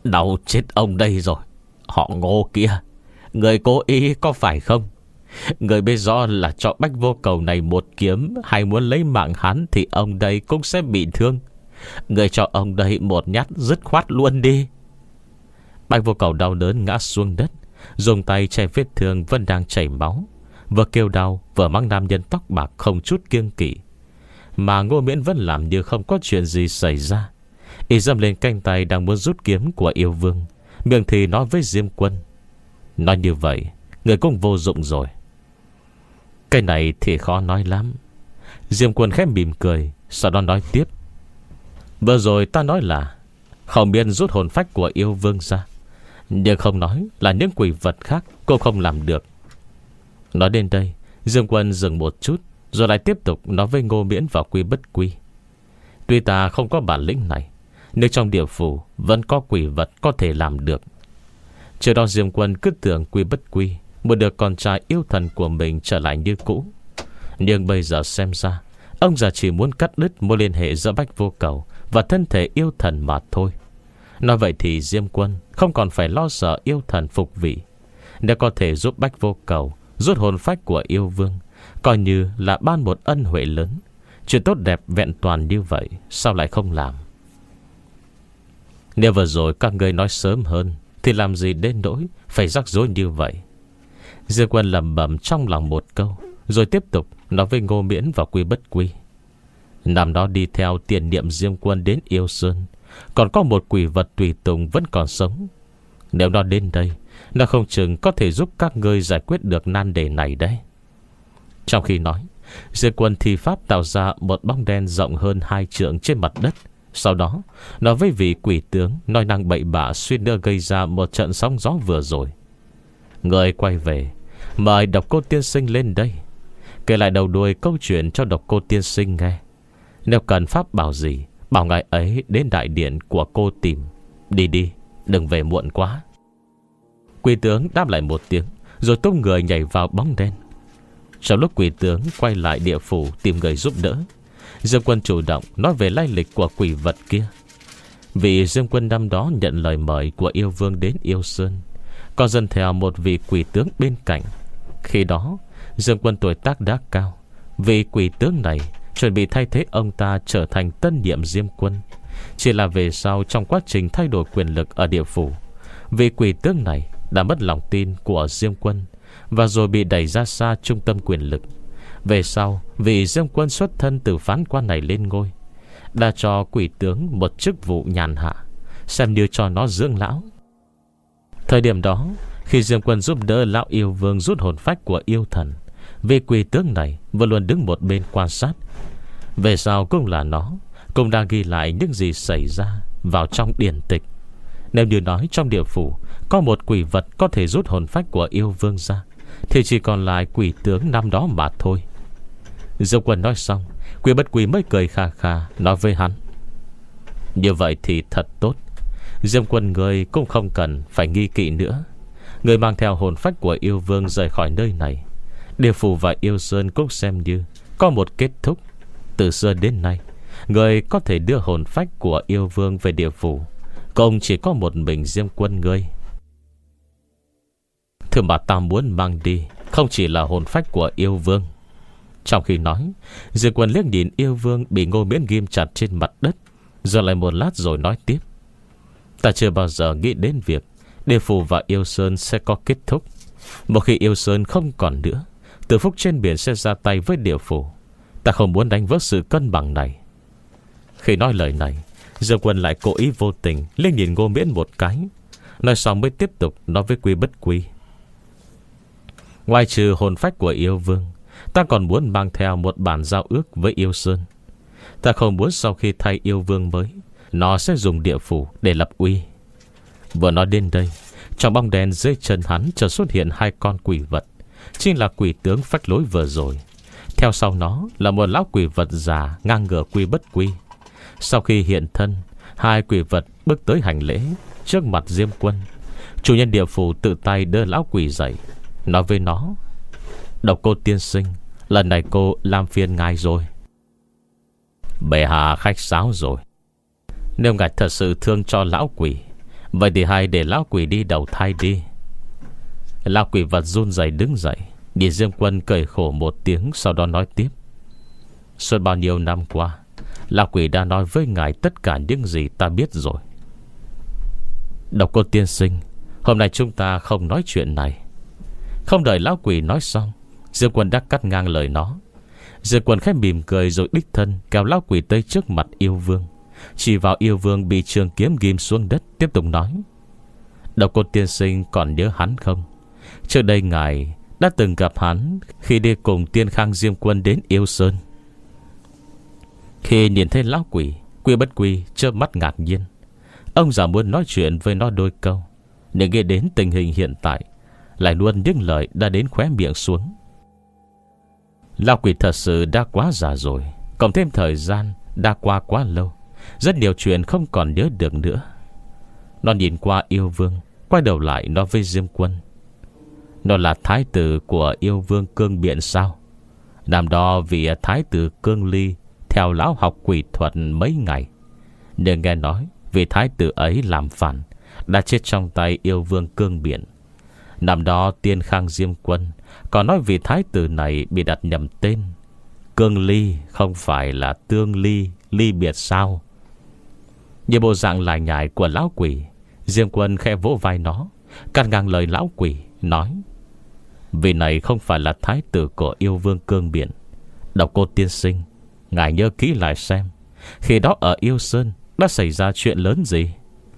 Đau chết ông đây rồi. Họ Ngô kia, người cố ý có phải không? Người biết rõ là cho Bách Vô Cầu này một kiếm, hay muốn lấy mạng hắn thì ông đây cũng sẽ bị thương. Người cho ông đây một nhát dứt khoát luôn đi. Bách Vô Cầu đau đớn ngã xuống đất, dùng tay che vết thương vẫn đang chảy máu, vừa kêu đau vừa mắng nam nhân tóc bạc không chút kiêng kỵ. Mà Ngô Miễn vẫn làm như không có chuyện gì xảy ra. Y dâm lên cánh tay đang muốn rút kiếm của yêu vương, miệng thì nói với Diêm Quân: nói như vậy người cũng vô dụng rồi. Cái này thì khó nói lắm. Diêm Quân khẽ mỉm cười, sau đó nói tiếp: vừa rồi ta nói là không biết rút hồn phách của yêu vương ra, nhưng không nói là những quỷ vật khác cô không làm được. Nói đến đây, Diêm Quân dừng một chút, rồi lại tiếp tục nói với Ngô Miễn và Quy Bất Quy: tuy ta không có bản lĩnh này, nhưng trong địa phủ vẫn có quỷ vật có thể làm được. Trước đó Diêm Quân cứ tưởng Quy Bất Quy muốn được con trai yêu thần của mình trở lại như cũ, nhưng bây giờ xem ra ông già chỉ muốn cắt đứt mối liên hệ giữa Bách Vô Cầu và thân thể yêu thần mà thôi. Nói vậy thì Diêm Quân không còn phải lo sợ yêu thần phục vị. Nếu có thể giúp Bách Vô Cầu rút hồn phách của yêu vương, coi như là ban một ân huệ lớn. Chuyện tốt đẹp vẹn toàn như vậy, sao lại không làm? Nếu vừa rồi các ngươi nói sớm hơn thì làm gì đến nỗi phải rắc rối như vậy. Diêm Quân lẩm bẩm trong lòng một câu, rồi tiếp tục nói với Ngô Miễn và Quy Bất Quy: năm đó đi theo tiền niệm Diêm Quân đến Yêu Sơn, còn có một quỷ vật tùy tùng vẫn còn sống. Nếu nó đến đây, nó không chừng có thể giúp các ngươi giải quyết được nan đề này đấy. Trong khi nói, Diêm Quân thi pháp tạo ra một bóng đen rộng hơn hai trượng trên mặt đất. Sau đó, nó với vị quỷ tướng nói năng bậy bạ suýt nữa gây ra một trận sóng gió vừa rồi. Người quay về, mời Độc Cô Tiên Sinh lên đây, kể lại đầu đuôi câu chuyện cho Độc Cô Tiên Sinh nghe. Nếu cần pháp bảo gì, bảo ngài ấy đến đại điện của cô tìm. Đi đi, đừng về muộn quá. Quỷ tướng đáp lại một tiếng, rồi tung người nhảy vào bóng đen. Trong lúc quỷ tướng quay lại địa phủ tìm người giúp đỡ, Diêm Quân chủ động nói về lai lịch của quỷ vật kia. Vì Diêm Quân năm đó nhận lời mời của yêu vương đến Yêu Sơn, còn dần theo một vị quỷ tướng bên cạnh. Khi đó Diêm Quân tuổi tác đã cao, vị quỷ tướng này chuẩn bị thay thế ông ta trở thành tân nhiệm Diêm Quân. Chỉ là về sau, trong quá trình thay đổi quyền lực ở địa phủ, vị quỷ tướng này đã mất lòng tin của Diêm Quân, và rồi bị đẩy ra xa trung tâm quyền lực. Về sau, vị Diêm Quân xuất thân từ phán quan này lên ngôi, đã cho quỷ tướng một chức vụ nhàn hạ, xem như cho nó dưỡng lão. Thời điểm đó, khi Diêm Quân giúp đỡ lão yêu vương rút hồn phách của yêu thần, vị quỷ tướng này vẫn luôn đứng một bên quan sát. Về sau cũng là nó cũng đã ghi lại những gì xảy ra vào trong điển tịch. Nếu như nói trong địa phủ có một quỷ vật có thể rút hồn phách của yêu vương ra, thì chỉ còn lại quỷ tướng năm đó mà thôi. Diêm Quân nói xong, Quy Bất Quy mới cười khà khà nói với hắn: như vậy thì thật tốt. Diêm Quân người cũng không cần phải nghi kỵ nữa. Người mang theo hồn phách của yêu vương rời khỏi nơi này, địa phủ và Yêu Sơn cũng xem như có một kết thúc. Từ xưa đến nay, người có thể đưa hồn phách của yêu vương về địa phủ cũng chỉ có một mình Diêm Quân ngươi. Thứ mà ta muốn mang đi không chỉ là hồn phách của yêu vương. Trong khi nói, Diêm Quân liếc nhìn yêu vương bị Ngô Miễn ghim chặt trên mặt đất, giờ lại một lát rồi nói tiếp: ta chưa bao giờ nghĩ đến việc địa phủ và Yêu Sơn sẽ có kết thúc. Một khi Yêu Sơn không còn nữa, Tử Phúc trên biển sẽ ra tay với địa phủ. Ta không muốn đánh vỡ sự cân bằng này. Khi nói lời này, Diêm Quân lại cố ý vô tình liếc nhìn Ngô Miễn một cái, nói xong mới tiếp tục nói với Quy Bất Quy: ngoài trừ hồn phách của yêu vương, ta còn muốn mang theo một bản giao ước với Yêu Sơn. Ta không muốn sau khi thay yêu vương mới, nó sẽ dùng địa phủ để lập uy. Vừa nói đến đây, trong bóng đèn dưới chân hắn chợt xuất hiện hai con quỷ vật, chính là quỷ tướng phách lối vừa rồi. Theo sau nó là một lão quỷ vật già ngang ngửa Quy Bất Quy. Sau khi hiện thân, hai quỷ vật bước tới hành lễ trước mặt Diêm Quân. Chủ nhân địa phủ tự tay đỡ lão quỷ dậy, nói với nó: Độc Cô tiên sinh, lần này cô làm phiền ngài rồi. Bệ hạ khách sáo rồi. Nếu ngài thật sự thương cho lão quỷ, Vậy thì hay để lão quỷ đi đầu thai đi. Lão quỷ vật run rẩy đứng dậy, nhìn Diêm Quân cười khổ một tiếng, sau đó nói tiếp. Suốt bao nhiêu năm qua, lão quỷ đã nói với ngài tất cả những gì ta biết rồi. Độc Cô tiên sinh, hôm nay chúng ta không nói chuyện này. Không đợi lão quỷ nói xong, Diêm Quân đã cắt ngang lời nó. Diêm Quân khẽ mỉm cười rồi đích thân kéo lão quỷ tới trước mặt yêu vương, chỉ vào yêu vương bị trường kiếm ghim xuống đất, tiếp tục nói. Độc Cô tiên sinh còn nhớ hắn không? Trước đây ngài đã từng gặp hắn khi đi cùng Tiên Khang Diêm Quân đến Yêu Sơn. Khi nhìn thấy lão quỷ, Quy Bất Quy chớp mắt ngạc nhiên. Ông già muốn nói chuyện với nó đôi câu, để nghe đến tình hình hiện tại, lại luôn những lời đã đến khóe miệng xuống. Lão quỷ thật sự đã quá già rồi, cộng thêm thời gian đã qua quá lâu, rất nhiều chuyện không còn nhớ được nữa. Nó nhìn qua yêu vương, quay đầu lại nói với Diêm Quân. Nó là thái tử của yêu vương Cương Biện sao? Năm đó vì thái tử Cương Ly theo lão học quỷ thuật mấy ngày, nhưng nghe nói vì thái tử ấy làm phản, đã chết trong tay yêu vương Cương Biện. Năm đó Tiên Khang Diêm Quân còn nói vì thái tử này bị đặt nhầm tên, Cương Ly không phải là Tương Ly, ly biệt sao? Như bộ dạng lải nhải của lão quỷ, Diêm Quân khẽ vỗ vai nó, cắt ngang lời lão quỷ, nói. Vì này không phải là thái tử của yêu vương Cương Biện. Độc Cô tiên sinh, ngài nhớ kỹ lại xem, khi đó ở Yêu Sơn đã xảy ra chuyện lớn gì?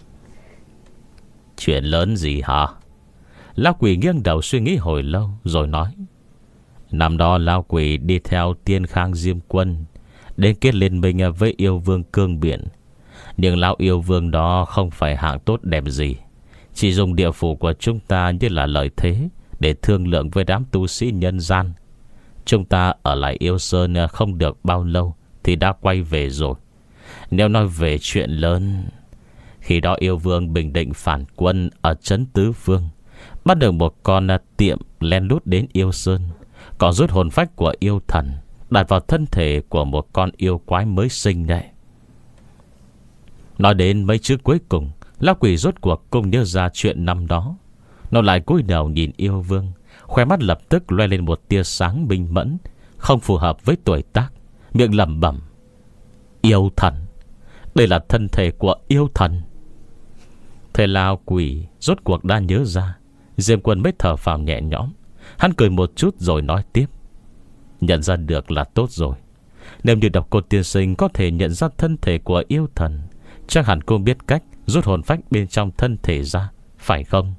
Chuyện lớn gì hả? Lão quỷ nghiêng đầu suy nghĩ hồi lâu rồi nói. Năm đó lão quỷ đi theo Tiên Khang Diêm Quân đến kết liên minh với yêu vương Cương Biện. Nhưng lão yêu vương đó không phải hạng tốt đẹp gì, chỉ dùng địa phủ của chúng ta như là lợi thế để thương lượng với đám tu sĩ nhân gian. Chúng ta ở lại Yêu Sơn không được bao lâu thì đã quay về rồi. Nếu nói về chuyện lớn, khi đó yêu vương bình định phản quân ở trấn Tứ Phương, bắt được một con tiệm len lút đến Yêu Sơn, còn rút hồn phách của yêu thần đặt vào thân thể của một con yêu quái mới sinh đấy. Nói đến mấy chữ cuối cùng, lão quỷ rốt cuộc cũng nhớ ra chuyện năm đó. Nó lại cúi đầu nhìn yêu vương, khóe mắt lập tức loe lên một tia sáng minh mẫn, không phù hợp với tuổi tác, miệng lẩm bẩm. Yêu thần, đây là thân thể của yêu thần. Thế lão quỷ rốt cuộc đã nhớ ra. Diêm Quân mới thở phào nhẹ nhõm. Hắn cười một chút rồi nói tiếp. Nhận ra được là tốt rồi. Nếu như Độc Cô tiên sinh có thể nhận ra thân thể của yêu thần, chắc hẳn cô biết cách rút hồn phách bên trong thân thể ra, phải không?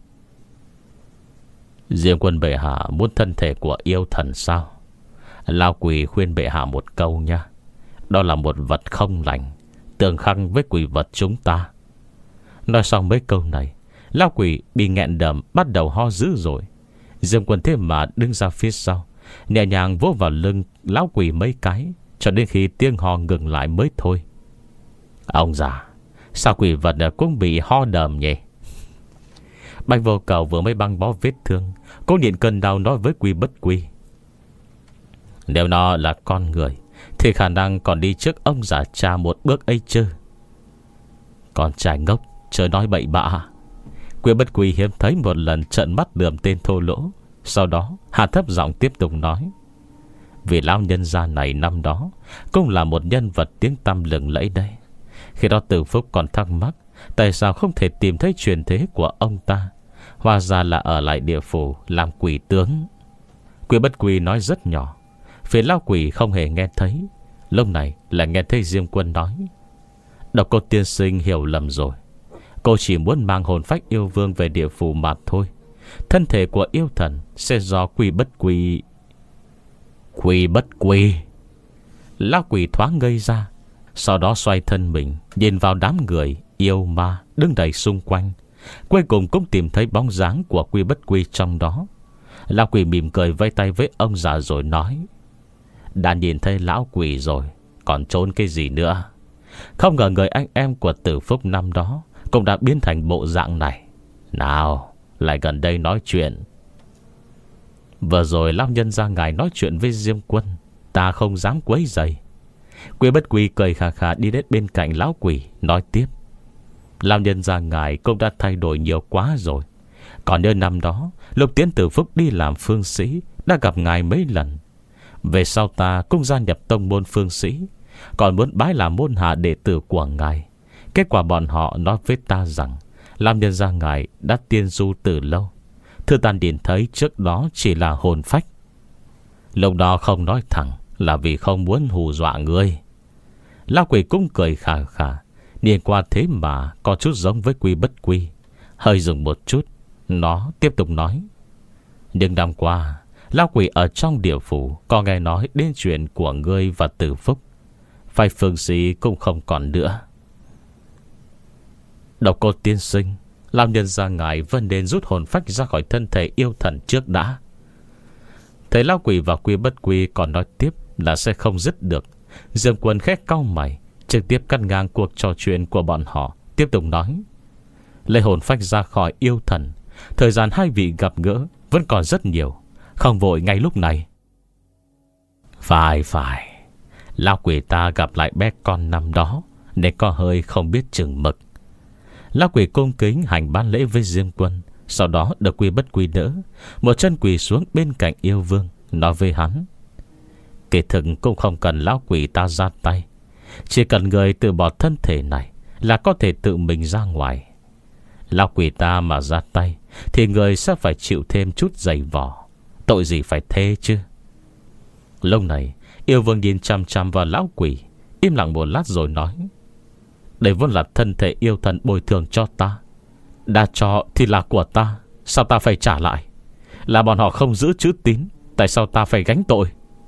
Diêm Quân bệ hạ muốn thân thể của yêu thần sao? Lão quỷ khuyên bệ hạ một câu nha. Đó là một vật không lành, tương khắc với quỷ vật chúng ta. Nói xong mấy câu này, lão quỷ bị nghẹn đờm bắt đầu ho dữ rồi. Diêm Quân thế mà đứng ra phía sau, nhẹ nhàng vỗ vào lưng lão quỷ mấy cái, cho đến khi tiếng ho ngừng lại mới thôi. Ông già, sao quỷ vật cũng bị ho đờm nhỉ? Bạch Vô Cầu vừa mới băng bó vết thương, cô nhịn cơn đau nói với Quy Bất Quy. Nếu nó là con người thì khả năng còn đi trước ông già cha một bước ấy chứ. Con trai ngốc, chớ nói bậy bạ. Quy Bất Quy hiếm thấy một lần trợn mắt lườm tên thô lỗ, sau đó hạ thấp giọng tiếp tục nói. Vì lão nhân gia này năm đó cũng là một nhân vật tiếng tăm lừng lẫy đây. Khi đó Từ Phúc còn thắc mắc tại sao không thể tìm thấy truyền thế của ông ta, hóa ra là ở lại địa phủ làm quỷ tướng. Quy Bất Quy nói rất nhỏ, phía lão quỷ không hề nghe thấy. Lúc này là nghe thấy Diêm Quân nói. Độc Cô tiên sinh hiểu lầm rồi. Cô chỉ muốn mang hồn phách yêu vương về địa phủ mà thôi. Thân thể của yêu thần sẽ do Quy Bất Quy. Quy Bất Quy. Lão quỷ thoáng ngây ra, sau đó xoay thân mình nhìn vào đám người yêu ma đứng đầy xung quanh. Cuối cùng cũng tìm thấy bóng dáng của Quy Bất Quy trong đó. Lão quỷ mỉm cười vây tay với ông già rồi nói. Đã nhìn thấy lão quỷ rồi, còn trốn cái gì nữa? Không ngờ người anh em của Tử Phúc năm đó cũng đã biến thành bộ dạng này. Nào, lại gần đây nói chuyện. Vừa rồi lão nhân ra ngài nói chuyện với Diêm Quân, ta không dám quấy rầy. Quy Bất Quy cười khà khà đi đến bên cạnh lão quỷ, nói tiếp. Lão nhân gia ngài cũng đã thay đổi nhiều quá rồi. Còn nhớ năm đó lúc Tiến Tử Phúc đi làm phương sĩ, đã gặp ngài mấy lần. Về sau ta cũng gia nhập tông môn phương sĩ, còn muốn bái làm môn hạ đệ tử của ngài. Kết quả bọn họ nói với ta rằng lão nhân gia ngài đã tiên du từ lâu. Thư ta nhìn thấy trước đó chỉ là hồn phách. Lúc đó không nói thẳng là vì không muốn hù dọa ngươi. Lão quỷ cũng cười khà khà, nhìn qua thế mà có chút giống với Quy Bất Quy. Hơi dừng một chút, nó tiếp tục nói: nhưng năm qua lão quỷ ở trong địa phủ có nghe nói đến chuyện của ngươi và Tử Phúc. Phải phương sĩ cũng không còn nữa. Độc Cô tiên sinh, lão nhân gia ngài vẫn nên rút hồn phách ra khỏi thân thể yêu thần trước đã. Thấy lão quỷ và Quy Bất Quy còn nói tiếp là sẽ không dứt được, Dương Quân khẽ cau mày, trực tiếp cắt ngang cuộc trò chuyện của bọn họ, tiếp tục nói: lấy hồn phách ra khỏi yêu thần, thời gian hai vị gặp gỡ vẫn còn rất nhiều, không vội ngay lúc này. Phải phải, lão quỷ ta gặp lại bé con năm đó để có hơi không biết chừng mực. Lão quỷ cung kính hành ban lễ với Dương Quân, sau đó được Quy Bất Quy đỡ, một chân quỳ xuống bên cạnh yêu vương, nói với hắn: kỳ thực cũng không cần lão quỷ ta ra tay, chỉ cần người từ bỏ thân thể này là có thể tự mình ra ngoài. Lão quỷ ta mà ra tay thì người sẽ phải chịu thêm chút dày vò. Tội gì phải thế chứ. Lúc này yêu vương nhìn chăm chăm vào lão quỷ, im lặng một lát rồi nói: đây vốn là thân thể yêu thần bồi thường cho ta, đã cho thì là của ta, sao ta phải trả lại? Là bọn họ không giữ chữ tín, tại sao ta phải gánh tội?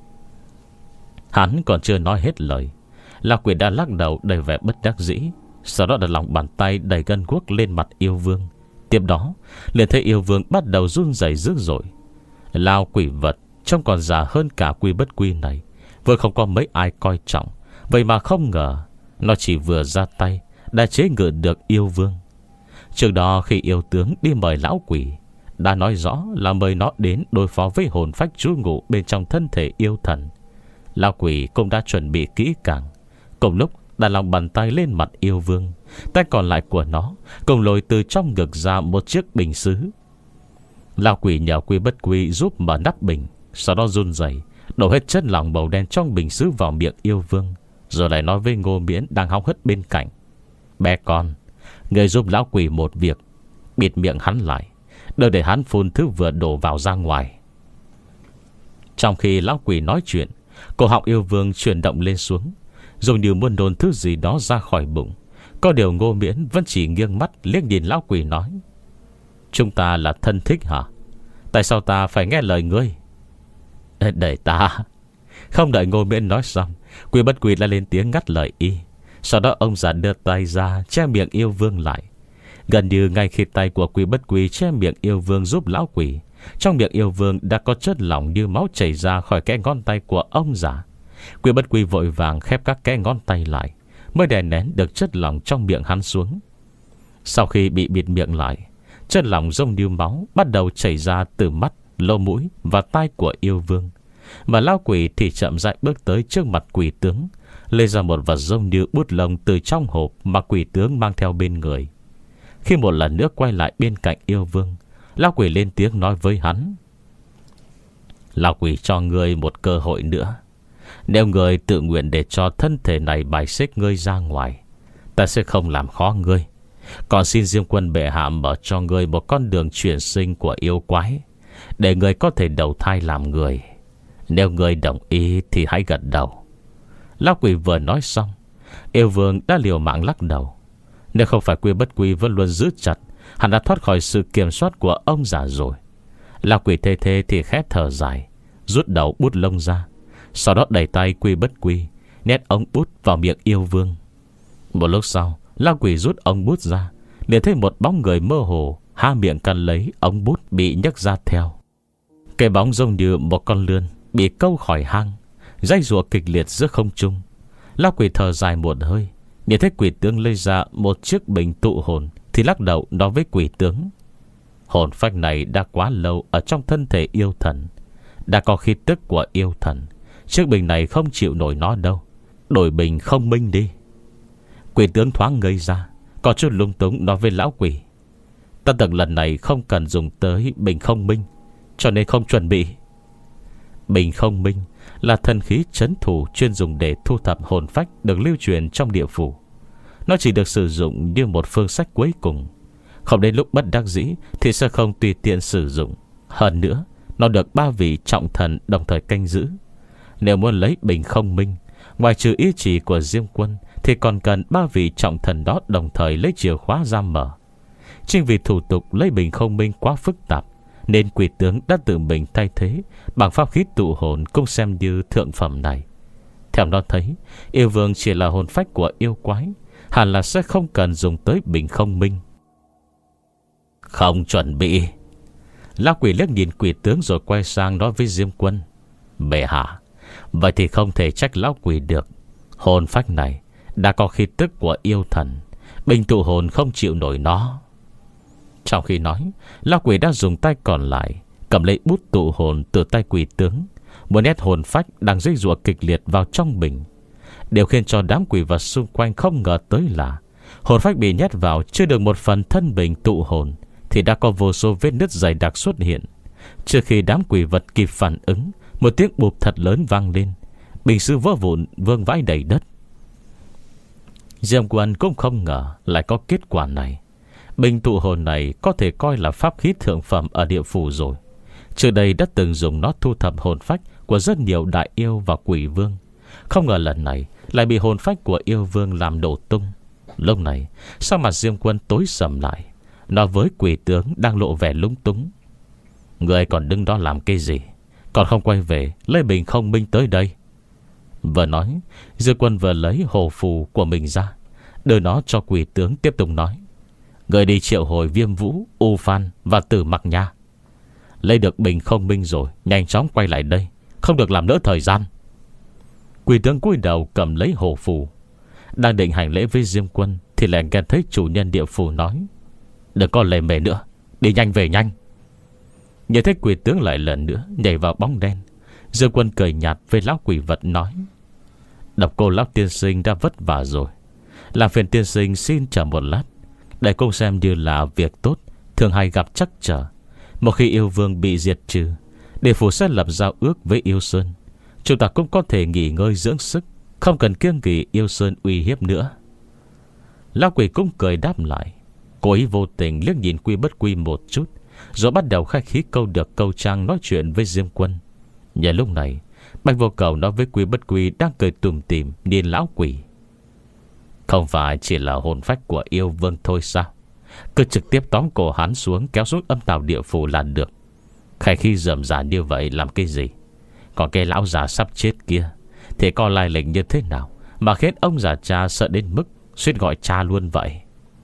Hắn còn chưa nói hết lời, lão quỷ đã lắc đầu đầy vẻ bất đắc dĩ, sau đó đặt lòng bàn tay đầy gân guốc lên mặt yêu vương. Tiếp đó liền thấy yêu vương bắt đầu run rẩy dữ dội. Lão quỷ vật trông còn già hơn cả Quy Bất Quy này, vừa không có mấy ai coi trọng, vậy mà không ngờ nó chỉ vừa ra tay đã chế ngự được yêu vương. Trước đó khi yêu tướng đi mời lão quỷ, đã nói rõ là mời nó đến đối phó với hồn phách trú ngụ bên trong thân thể yêu thần. Lão quỷ cũng đã chuẩn bị kỹ càng, cùng lúc đặt lòng bàn tay lên mặt yêu vương, tay còn lại của nó cùng lôi từ trong ngực ra một chiếc bình sứ. Lão quỷ nhờ Quy Bất Quy giúp mở nắp bình, sau đó run rẩy đổ hết chất lỏng màu đen trong bình sứ vào miệng yêu vương, rồi lại nói với Ngô Miễn đang hóng hớt bên cạnh: bé con, người giúp lão quỷ một việc, bịt miệng hắn lại, đừng để hắn phun thứ vừa đổ vào ra ngoài. Trong khi lão quỷ nói chuyện, cổ họng yêu vương chuyển động lên xuống, dùng như muốn đồn thứ gì đó ra khỏi bụng. Có điều Ngô Miễn vẫn chỉ nghiêng mắt liếc nhìn lão quỷ nói: chúng ta là thân thích hả? Tại sao ta phải nghe lời ngươi? Để ta. Không đợi Ngô Miễn nói xong, Quy Bất Quy đã lên tiếng ngắt lời y. Sau đó ông già đưa tay ra che miệng yêu vương lại. Gần như ngay khi tay của Quy Bất Quy che miệng yêu vương giúp lão quỷ, trong miệng yêu vương đã có chất lỏng như máu chảy ra khỏi kẽ ngón tay của ông già. Quy Bất Quy vội vàng khép các kẽ ngón tay lại, mới đè nén được chất lỏng trong miệng hắn xuống. Sau khi bị bịt miệng lại, chất lỏng giống như máu bắt đầu chảy ra từ mắt, lỗ mũi và tai của yêu vương. Mà lão quỷ thì chậm rãi bước tới trước mặt quỷ tướng, lấy ra một vật giống như bút lông từ trong hộp mà quỷ tướng mang theo bên người. Khi một lần nữa quay lại bên cạnh yêu vương, lão quỷ lên tiếng nói với hắn: lão quỷ cho ngươi một cơ hội nữa. Nếu ngươi tự nguyện để cho thân thể này bài xích ngươi ra ngoài, ta sẽ không làm khó ngươi. Còn xin Diêm Quân bệ hạ mở cho ngươi một con đường chuyển sinh của yêu quái, để ngươi có thể đầu thai làm người. Nếu ngươi đồng ý thì hãy gật đầu. Lão quỷ vừa nói xong, yêu vương đã liều mạng lắc đầu. Nếu không phải Quy Bất Quy vẫn luôn giữ chặt, hắn đã thoát khỏi sự kiểm soát của ông già rồi. Lão quỷ thê thê thì khẽ thở dài, rút đầu bút lông ra, sau đó đẩy tay Quy Bất Quy nhét ống bút vào miệng yêu vương. Một lúc sau, lão quỷ rút ống bút ra, liền thấy một bóng người mơ hồ há miệng cắn lấy ống bút bị nhấc ra theo. Cái bóng giống như một con lươn bị câu khỏi hang, dây rùa kịch liệt giữa không trung. Lão quỷ thở dài một hơi, nhìn thấy quỷ tướng lấy ra một chiếc bình tụ hồn, thì lắc đầu nói với quỷ tướng: hồn phách này đã quá lâu ở trong thân thể yêu thần, đã có khí tức của yêu thần. Chiếc bình này không chịu nổi nó đâu, đổi bình không minh đi. Quỷ tướng thoáng ngây ra, Có chút lung túng nói với lão quỷ: Ta tưởng lần này không cần dùng tới bình không minh, cho nên không chuẩn bị. Bình không minh là thần khí trấn thủ chuyên dùng để thu thập hồn phách được lưu truyền trong địa phủ. Nó chỉ được sử dụng như một phương sách cuối cùng, không đến lúc bất đắc dĩ thì sẽ không tùy tiện sử dụng. Hơn nữa, nó được ba vị trọng thần đồng thời canh giữ. Nếu muốn lấy bình không minh, ngoài trừ ý chỉ của Diêm Quân, thì còn cần ba vị trọng thần đó đồng thời lấy chìa khóa ra mở. Chính vì thủ tục lấy bình không minh quá phức tạp, nên quỷ tướng đã tự mình thay thế bằng pháp khí tụ hồn cũng xem như thượng phẩm này. Theo nó thấy, yêu vương chỉ là hồn phách của yêu quái, hẳn là sẽ không cần dùng tới bình không minh. Không chuẩn bị. Lão quỷ liếc nhìn quỷ tướng rồi quay sang nói với Diêm Quân: Bệ hạ, vậy thì không thể trách lão quỷ được. Hồn phách này đã có khí tức của yêu thần, bình tụ hồn không chịu nổi nó. Trong khi nói, lão quỷ đã dùng tay còn lại cầm lấy bút tụ hồn từ tay quỷ tướng, muốn ép hồn phách đang dây dụa kịch liệt vào trong bình. Điều khiến cho đám quỷ vật xung quanh không ngờ tới là hồn phách bị nhét vào chưa được một phần thân bình tụ hồn thì đã có vô số vết nứt dày đặc xuất hiện. Trước khi đám quỷ vật kịp phản ứng, một tiếng bụp thật lớn vang lên, bình sư vỡ vụn vương vãi đầy đất. Diêm Quân cũng không ngờ lại có kết quả này. Bình tụ hồn này có thể coi là pháp khí thượng phẩm ở địa phủ rồi. Trước đây đã từng dùng nó thu thập hồn phách của rất nhiều đại yêu và quỷ vương. Không ngờ lần này lại bị hồn phách của yêu vương làm đổ tung. Lúc này sắc mặt Diêm Quân tối sầm lại, nói với quỷ tướng đang lộ vẻ lúng túng: Người còn đứng đó làm cái gì, còn không quay về lấy bình không minh tới đây? Vừa nói, Diêm Quân vừa lấy hồ phù của mình ra, đưa nó cho quỷ tướng, tiếp tục nói: Người đi triệu hồi Viêm Vũ, U Phan và Tử Mặc Nha. Lấy được bình không minh rồi, nhanh chóng quay lại đây, không được làm lỡ thời gian. Quỷ tướng cúi đầu cầm lấy hồ phù, đang định hành lễ với Diêm Quân thì lại nghe thấy chủ nhân địa phủ nói: Đừng có lề mề nữa, đi nhanh về nhanh. Nhìn thấy quỷ tướng lại lần nữa nhảy vào bóng đen, Diêm Quân cười nhạt với lão quỷ vật nói: Độc cô lão tiên sinh đã vất vả rồi, làm phiền tiên sinh xin chờ một lát, để cũng xem như là việc tốt thường hay gặp trắc trở. Một khi yêu vương bị diệt trừ, địa phủ sẽ lập giao ước với yêu sơn, chúng ta cũng có thể nghỉ ngơi dưỡng sức, không cần kiêng kỵ yêu sơn uy hiếp nữa. Lão quỷ cũng cười đáp lại, cố ý vô tình liếc nhìn Quy Bất Quy một chút, rồi bắt đầu khách khí câu được câu trang nói chuyện với Diêm Quân. Nhờ lúc này, Bạch Vô Cầu nói với Quy Bất Quy đang cười tủm tỉm nhìn lão quỷ: Không phải chỉ là hồn phách của yêu vương thôi sao? Cứ trực tiếp tóm cổ hắn xuống, kéo xuống âm tào địa phủ là được. Khai khi rườm rà như vậy làm cái gì? Còn cái lão già sắp chết kia thì có lai lịch như thế nào mà khiến ông già cha sợ đến mức suýt gọi cha luôn vậy?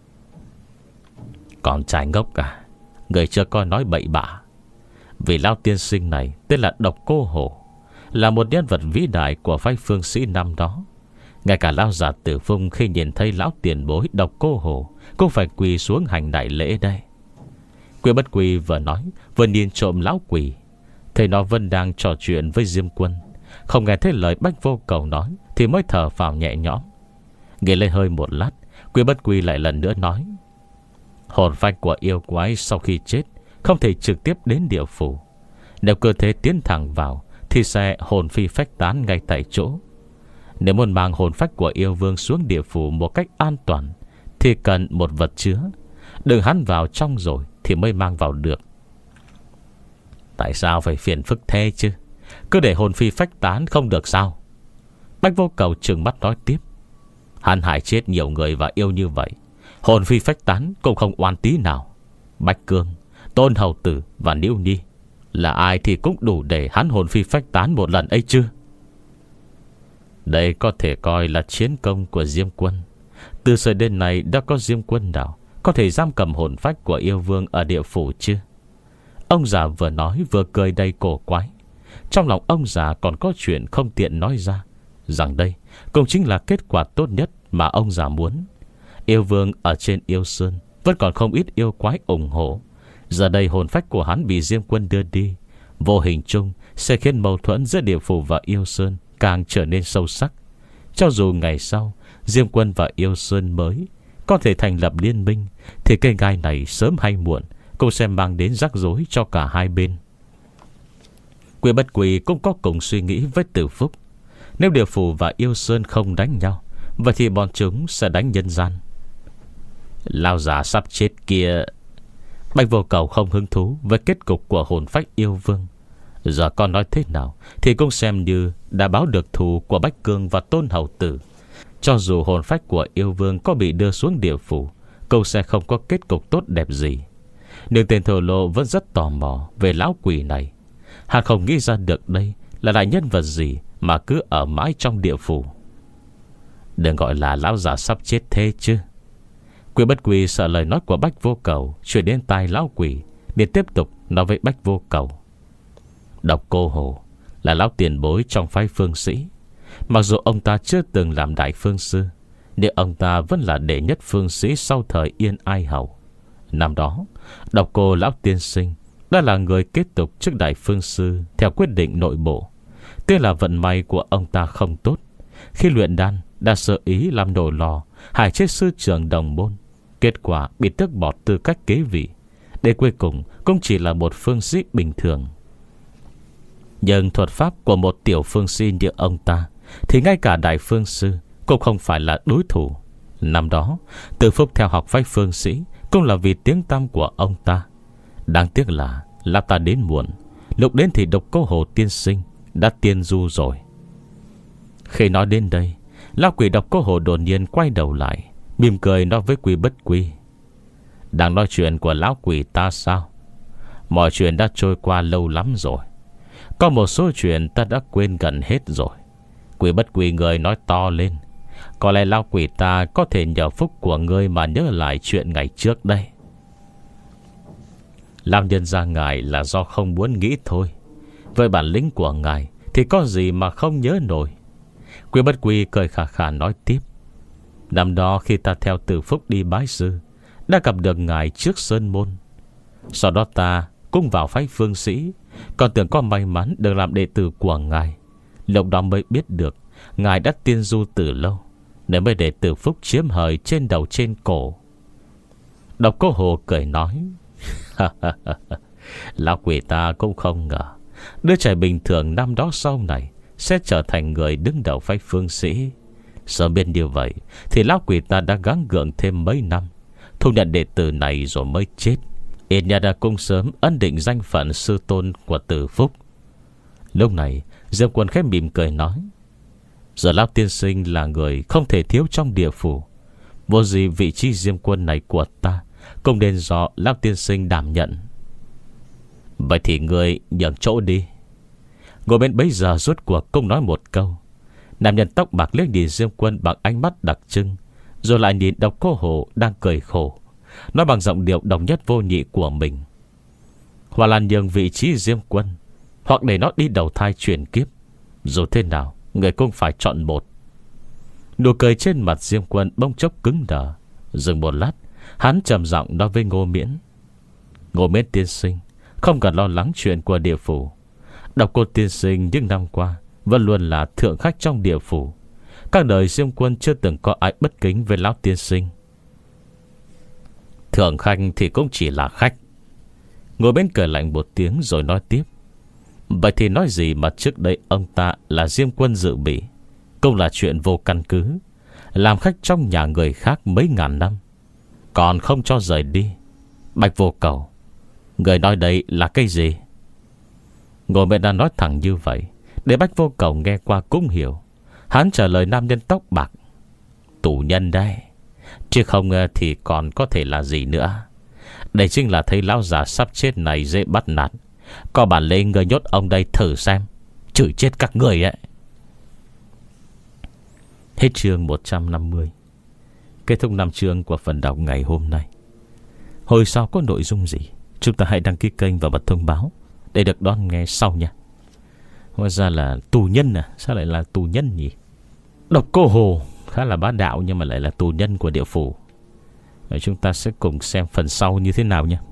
Còn trai ngốc cả, người chưa coi nói bậy bạ. Vì lão tiên sinh này tên là Độc Cô Hổ, là một nhân vật vĩ đại của phái phương sĩ năm đó. Ngay cả lão già Tử Phung khi nhìn thấy lão tiền bối Độc Cô Hổ cũng phải quỳ xuống hành đại lễ đây. Quy Bất Quy vừa nói vừa nhìn trộm lão quỷ, thấy nó vẫn đang trò chuyện với Diêm Quân, không nghe thấy lời Bách Vô Cầu nói thì mới thở phào nhẹ nhõm. Nghỉ lên hơi một lát, Quy Bất Quy lại lần nữa nói: Hồn phách của yêu quái sau khi chết không thể trực tiếp đến địa phủ. Nếu cơ thể tiến thẳng vào thì sẽ hồn phi phách tán ngay tại chỗ. Nếu muốn mang hồn phách của yêu vương xuống địa phủ một cách an toàn thì cần một vật chứa, đừng hắn vào trong rồi thì mới mang vào được. Tại sao phải phiền phức thế chứ? Cứ để hồn phi phách tán không được sao? Bách Vô Cầu trừng mắt nói tiếp: Hắn hại chết nhiều người và yêu như vậy, hồn phi phách tán cũng không oan tí nào. Bách Cương, Tôn Hầu Tử và Niêu Nhi là ai thì cũng đủ để hắn hồn phi phách tán một lần ấy chứ. Đây có thể coi là chiến công của Diêm Quân. Từ thời đến nay đã có Diêm Quân nào có thể giam cầm hồn phách của yêu vương ở địa phủ chứ? Ông già vừa nói vừa cười đầy cổ quái. Trong lòng ông già còn có chuyện không tiện nói ra, rằng đây cũng chính là kết quả tốt nhất mà ông già muốn. Yêu vương ở trên yêu sơn vẫn còn không ít yêu quái ủng hộ. Giờ đây hồn phách của hắn bị Diêm Quân đưa đi, vô hình chung sẽ khiến mâu thuẫn giữa địa phủ và yêu sơn càng trở nên sâu sắc. Cho dù ngày sau Diêm Quân và yêu sơn mới có thể thành lập liên minh, thì cây gai này sớm hay muộn cũng sẽ mang đến rắc rối cho cả hai bên. Quỷ Bất Quỷ cũng có cùng suy nghĩ với Từ Phúc. Nếu Địa Phủ và Yêu Sơn không đánh nhau, vậy thì bọn chúng sẽ đánh nhân gian. Lao già sắp chết kia. Bạch Vô Cầu không hứng thú với kết cục của hồn phách yêu vương. Giờ con nói thế nào thì cũng xem như đã báo được thù của Bách Cương và Tôn Hầu Tử. Cho dù hồn phách của yêu vương có bị đưa xuống địa phủ, cậu sẽ không có kết cục tốt đẹp gì. Nhưng tên thổ lộ vẫn rất tò mò về lão quỷ này. Hắn không nghĩ ra được đây là đại nhân vật gì mà cứ ở mãi trong địa phủ. Đừng gọi là lão già sắp chết thế chứ. Quỷ Bất Quỷ sợ lời nói của Bách Vô Cầu chuyển đến tai lão quỷ, liền tiếp tục nói với Bách Vô Cầu. Độc Cô Hồ là lão tiền bối trong phái phương sĩ. Mặc dù ông ta chưa từng làm đại phương sư, nhưng ông ta vẫn là đệ nhất phương sĩ sau thời Yên Ai Hầu. Năm đó, Độc Cô lão tiên sinh đã là người kết tục chức đại phương sư theo quyết định nội bộ. Tuy là vận may của ông ta không tốt, khi luyện đan đã sơ ý làm nổ lò, hại chết sư trưởng đồng môn, kết quả bị tước bỏ tư cách kế vị, để cuối cùng cũng chỉ là một phương sĩ bình thường. Nhưng thuật pháp của một tiểu phương sĩ như ông ta thì ngay cả đại phương sư cũng không phải là đối thủ. Năm đó Từ Phúc theo học phái phương sĩ cũng là vì tiếng tăm của ông ta. Đáng tiếc là là ta đến muộn. Lúc đến thì Độc Cô Hồ tiên sinh đã tiên du rồi. Khi nói đến đây, lão quỷ Độc Cô Hồ đột nhiên quay đầu lại, mỉm cười nói với Quỷ Bất Quỷ. Đang nói chuyện của lão quỷ ta sao? Mọi chuyện đã trôi qua lâu lắm rồi. Có một số chuyện ta đã quên gần hết rồi. Quỷ Bất Quỷ người nói to lên. Có lẽ lão quỷ ta có thể nhờ phúc của ngươi mà nhớ lại chuyện ngày trước đây. Lão nhân ra ngài là do không muốn nghĩ thôi. Với bản lĩnh của ngài thì có gì mà không nhớ nổi. Quỷ Bất Quỷ cười khà khà nói tiếp. Năm đó khi ta theo Từ Phúc đi bái sư, đã gặp được ngài trước sơn môn. Sau đó ta cũng vào phái phương sĩ, còn tưởng có may mắn được làm đệ tử của ngài. Lúc đó mới biết được ngài đã tiên du từ lâu, nên mới để Từ Phúc chiếm hời trên đầu trên cổ. Độc Cô Hồ cười nói. Lão quỷ ta cũng không ngờ đứa trẻ bình thường năm đó sau này sẽ trở thành người đứng đầu phái phương sĩ. Sớm biết như vậy thì lão quỷ ta đã gắng gượng thêm mấy năm, thu nhận đệ tử này rồi mới chết. Ít nhất đã cũng sớm ấn định danh phận sư tôn của Từ Phúc. Lúc này Diêm Quân khẽ mỉm cười nói. Giờ lão tiên sinh là người không thể thiếu trong địa phủ. Vô gì vị trí Diêm Quân này của ta cũng nên do lão tiên sinh đảm nhận. Vậy thì người nhường chỗ đi. Ngồi bên bấy giờ rốt cuộc cũng nói một câu. Nam nhân tóc bạc liếc nhìn Diêm Quân bằng ánh mắt đặc trưng, rồi lại nhìn Độc Cô Hồ đang cười khổ, nói bằng giọng điệu độc nhất vô nhị của mình. Hoặc là nhường vị trí Diêm Quân, hoặc để nó đi đầu thai chuyển kiếp. Dù thế nào người cũng phải chọn một. Nụ cười trên mặt Diêm Quân bỗng chốc cứng đờ. Dừng một lát, hắn trầm giọng nói với Ngô Miễn. Ngô Miễn tiên sinh, không cần lo lắng chuyện của địa phủ. Độc Cô tiên sinh những năm qua vẫn luôn là thượng khách trong địa phủ. Các đời Diêm Quân chưa từng có ai bất kính với lão tiên sinh. Thượng khách thì cũng chỉ là khách. Ngồi bên cười lạnh một tiếng rồi nói tiếp. Vậy thì nói gì mà trước đây ông ta là Diêm Quân dự bị, cũng là chuyện vô căn cứ. Làm khách trong nhà người khác mấy ngàn năm, còn không cho rời đi. Bạch Vô Cầu, người nói đấy là cái gì? Ngồi bên đã nói thẳng như vậy, để Bạch Vô Cầu nghe qua cũng hiểu. Hắn trả lời nam nhân tóc bạc. Tù nhân đây, chứ không thì còn có thể là gì nữa. Đây chính là thấy lão già sắp chết này dễ bắt nạt. Có bản lĩnh người nhốt ông đây thử xem, chửi chết các người ấy. Hết chương một trăm năm mươi. Kết thúc năm chương của phần đọc ngày hôm nay. Hồi sau có nội dung gì, chúng ta hãy đăng ký kênh và bật thông báo để được đón nghe sau nha. Hóa ra là tù nhân à? Sao lại là tù nhân nhỉ? Độc Cô Hồ khá là bá đạo, nhưng mà lại là tù nhân của địa phủ. Và chúng ta sẽ cùng xem phần sau như thế nào nha.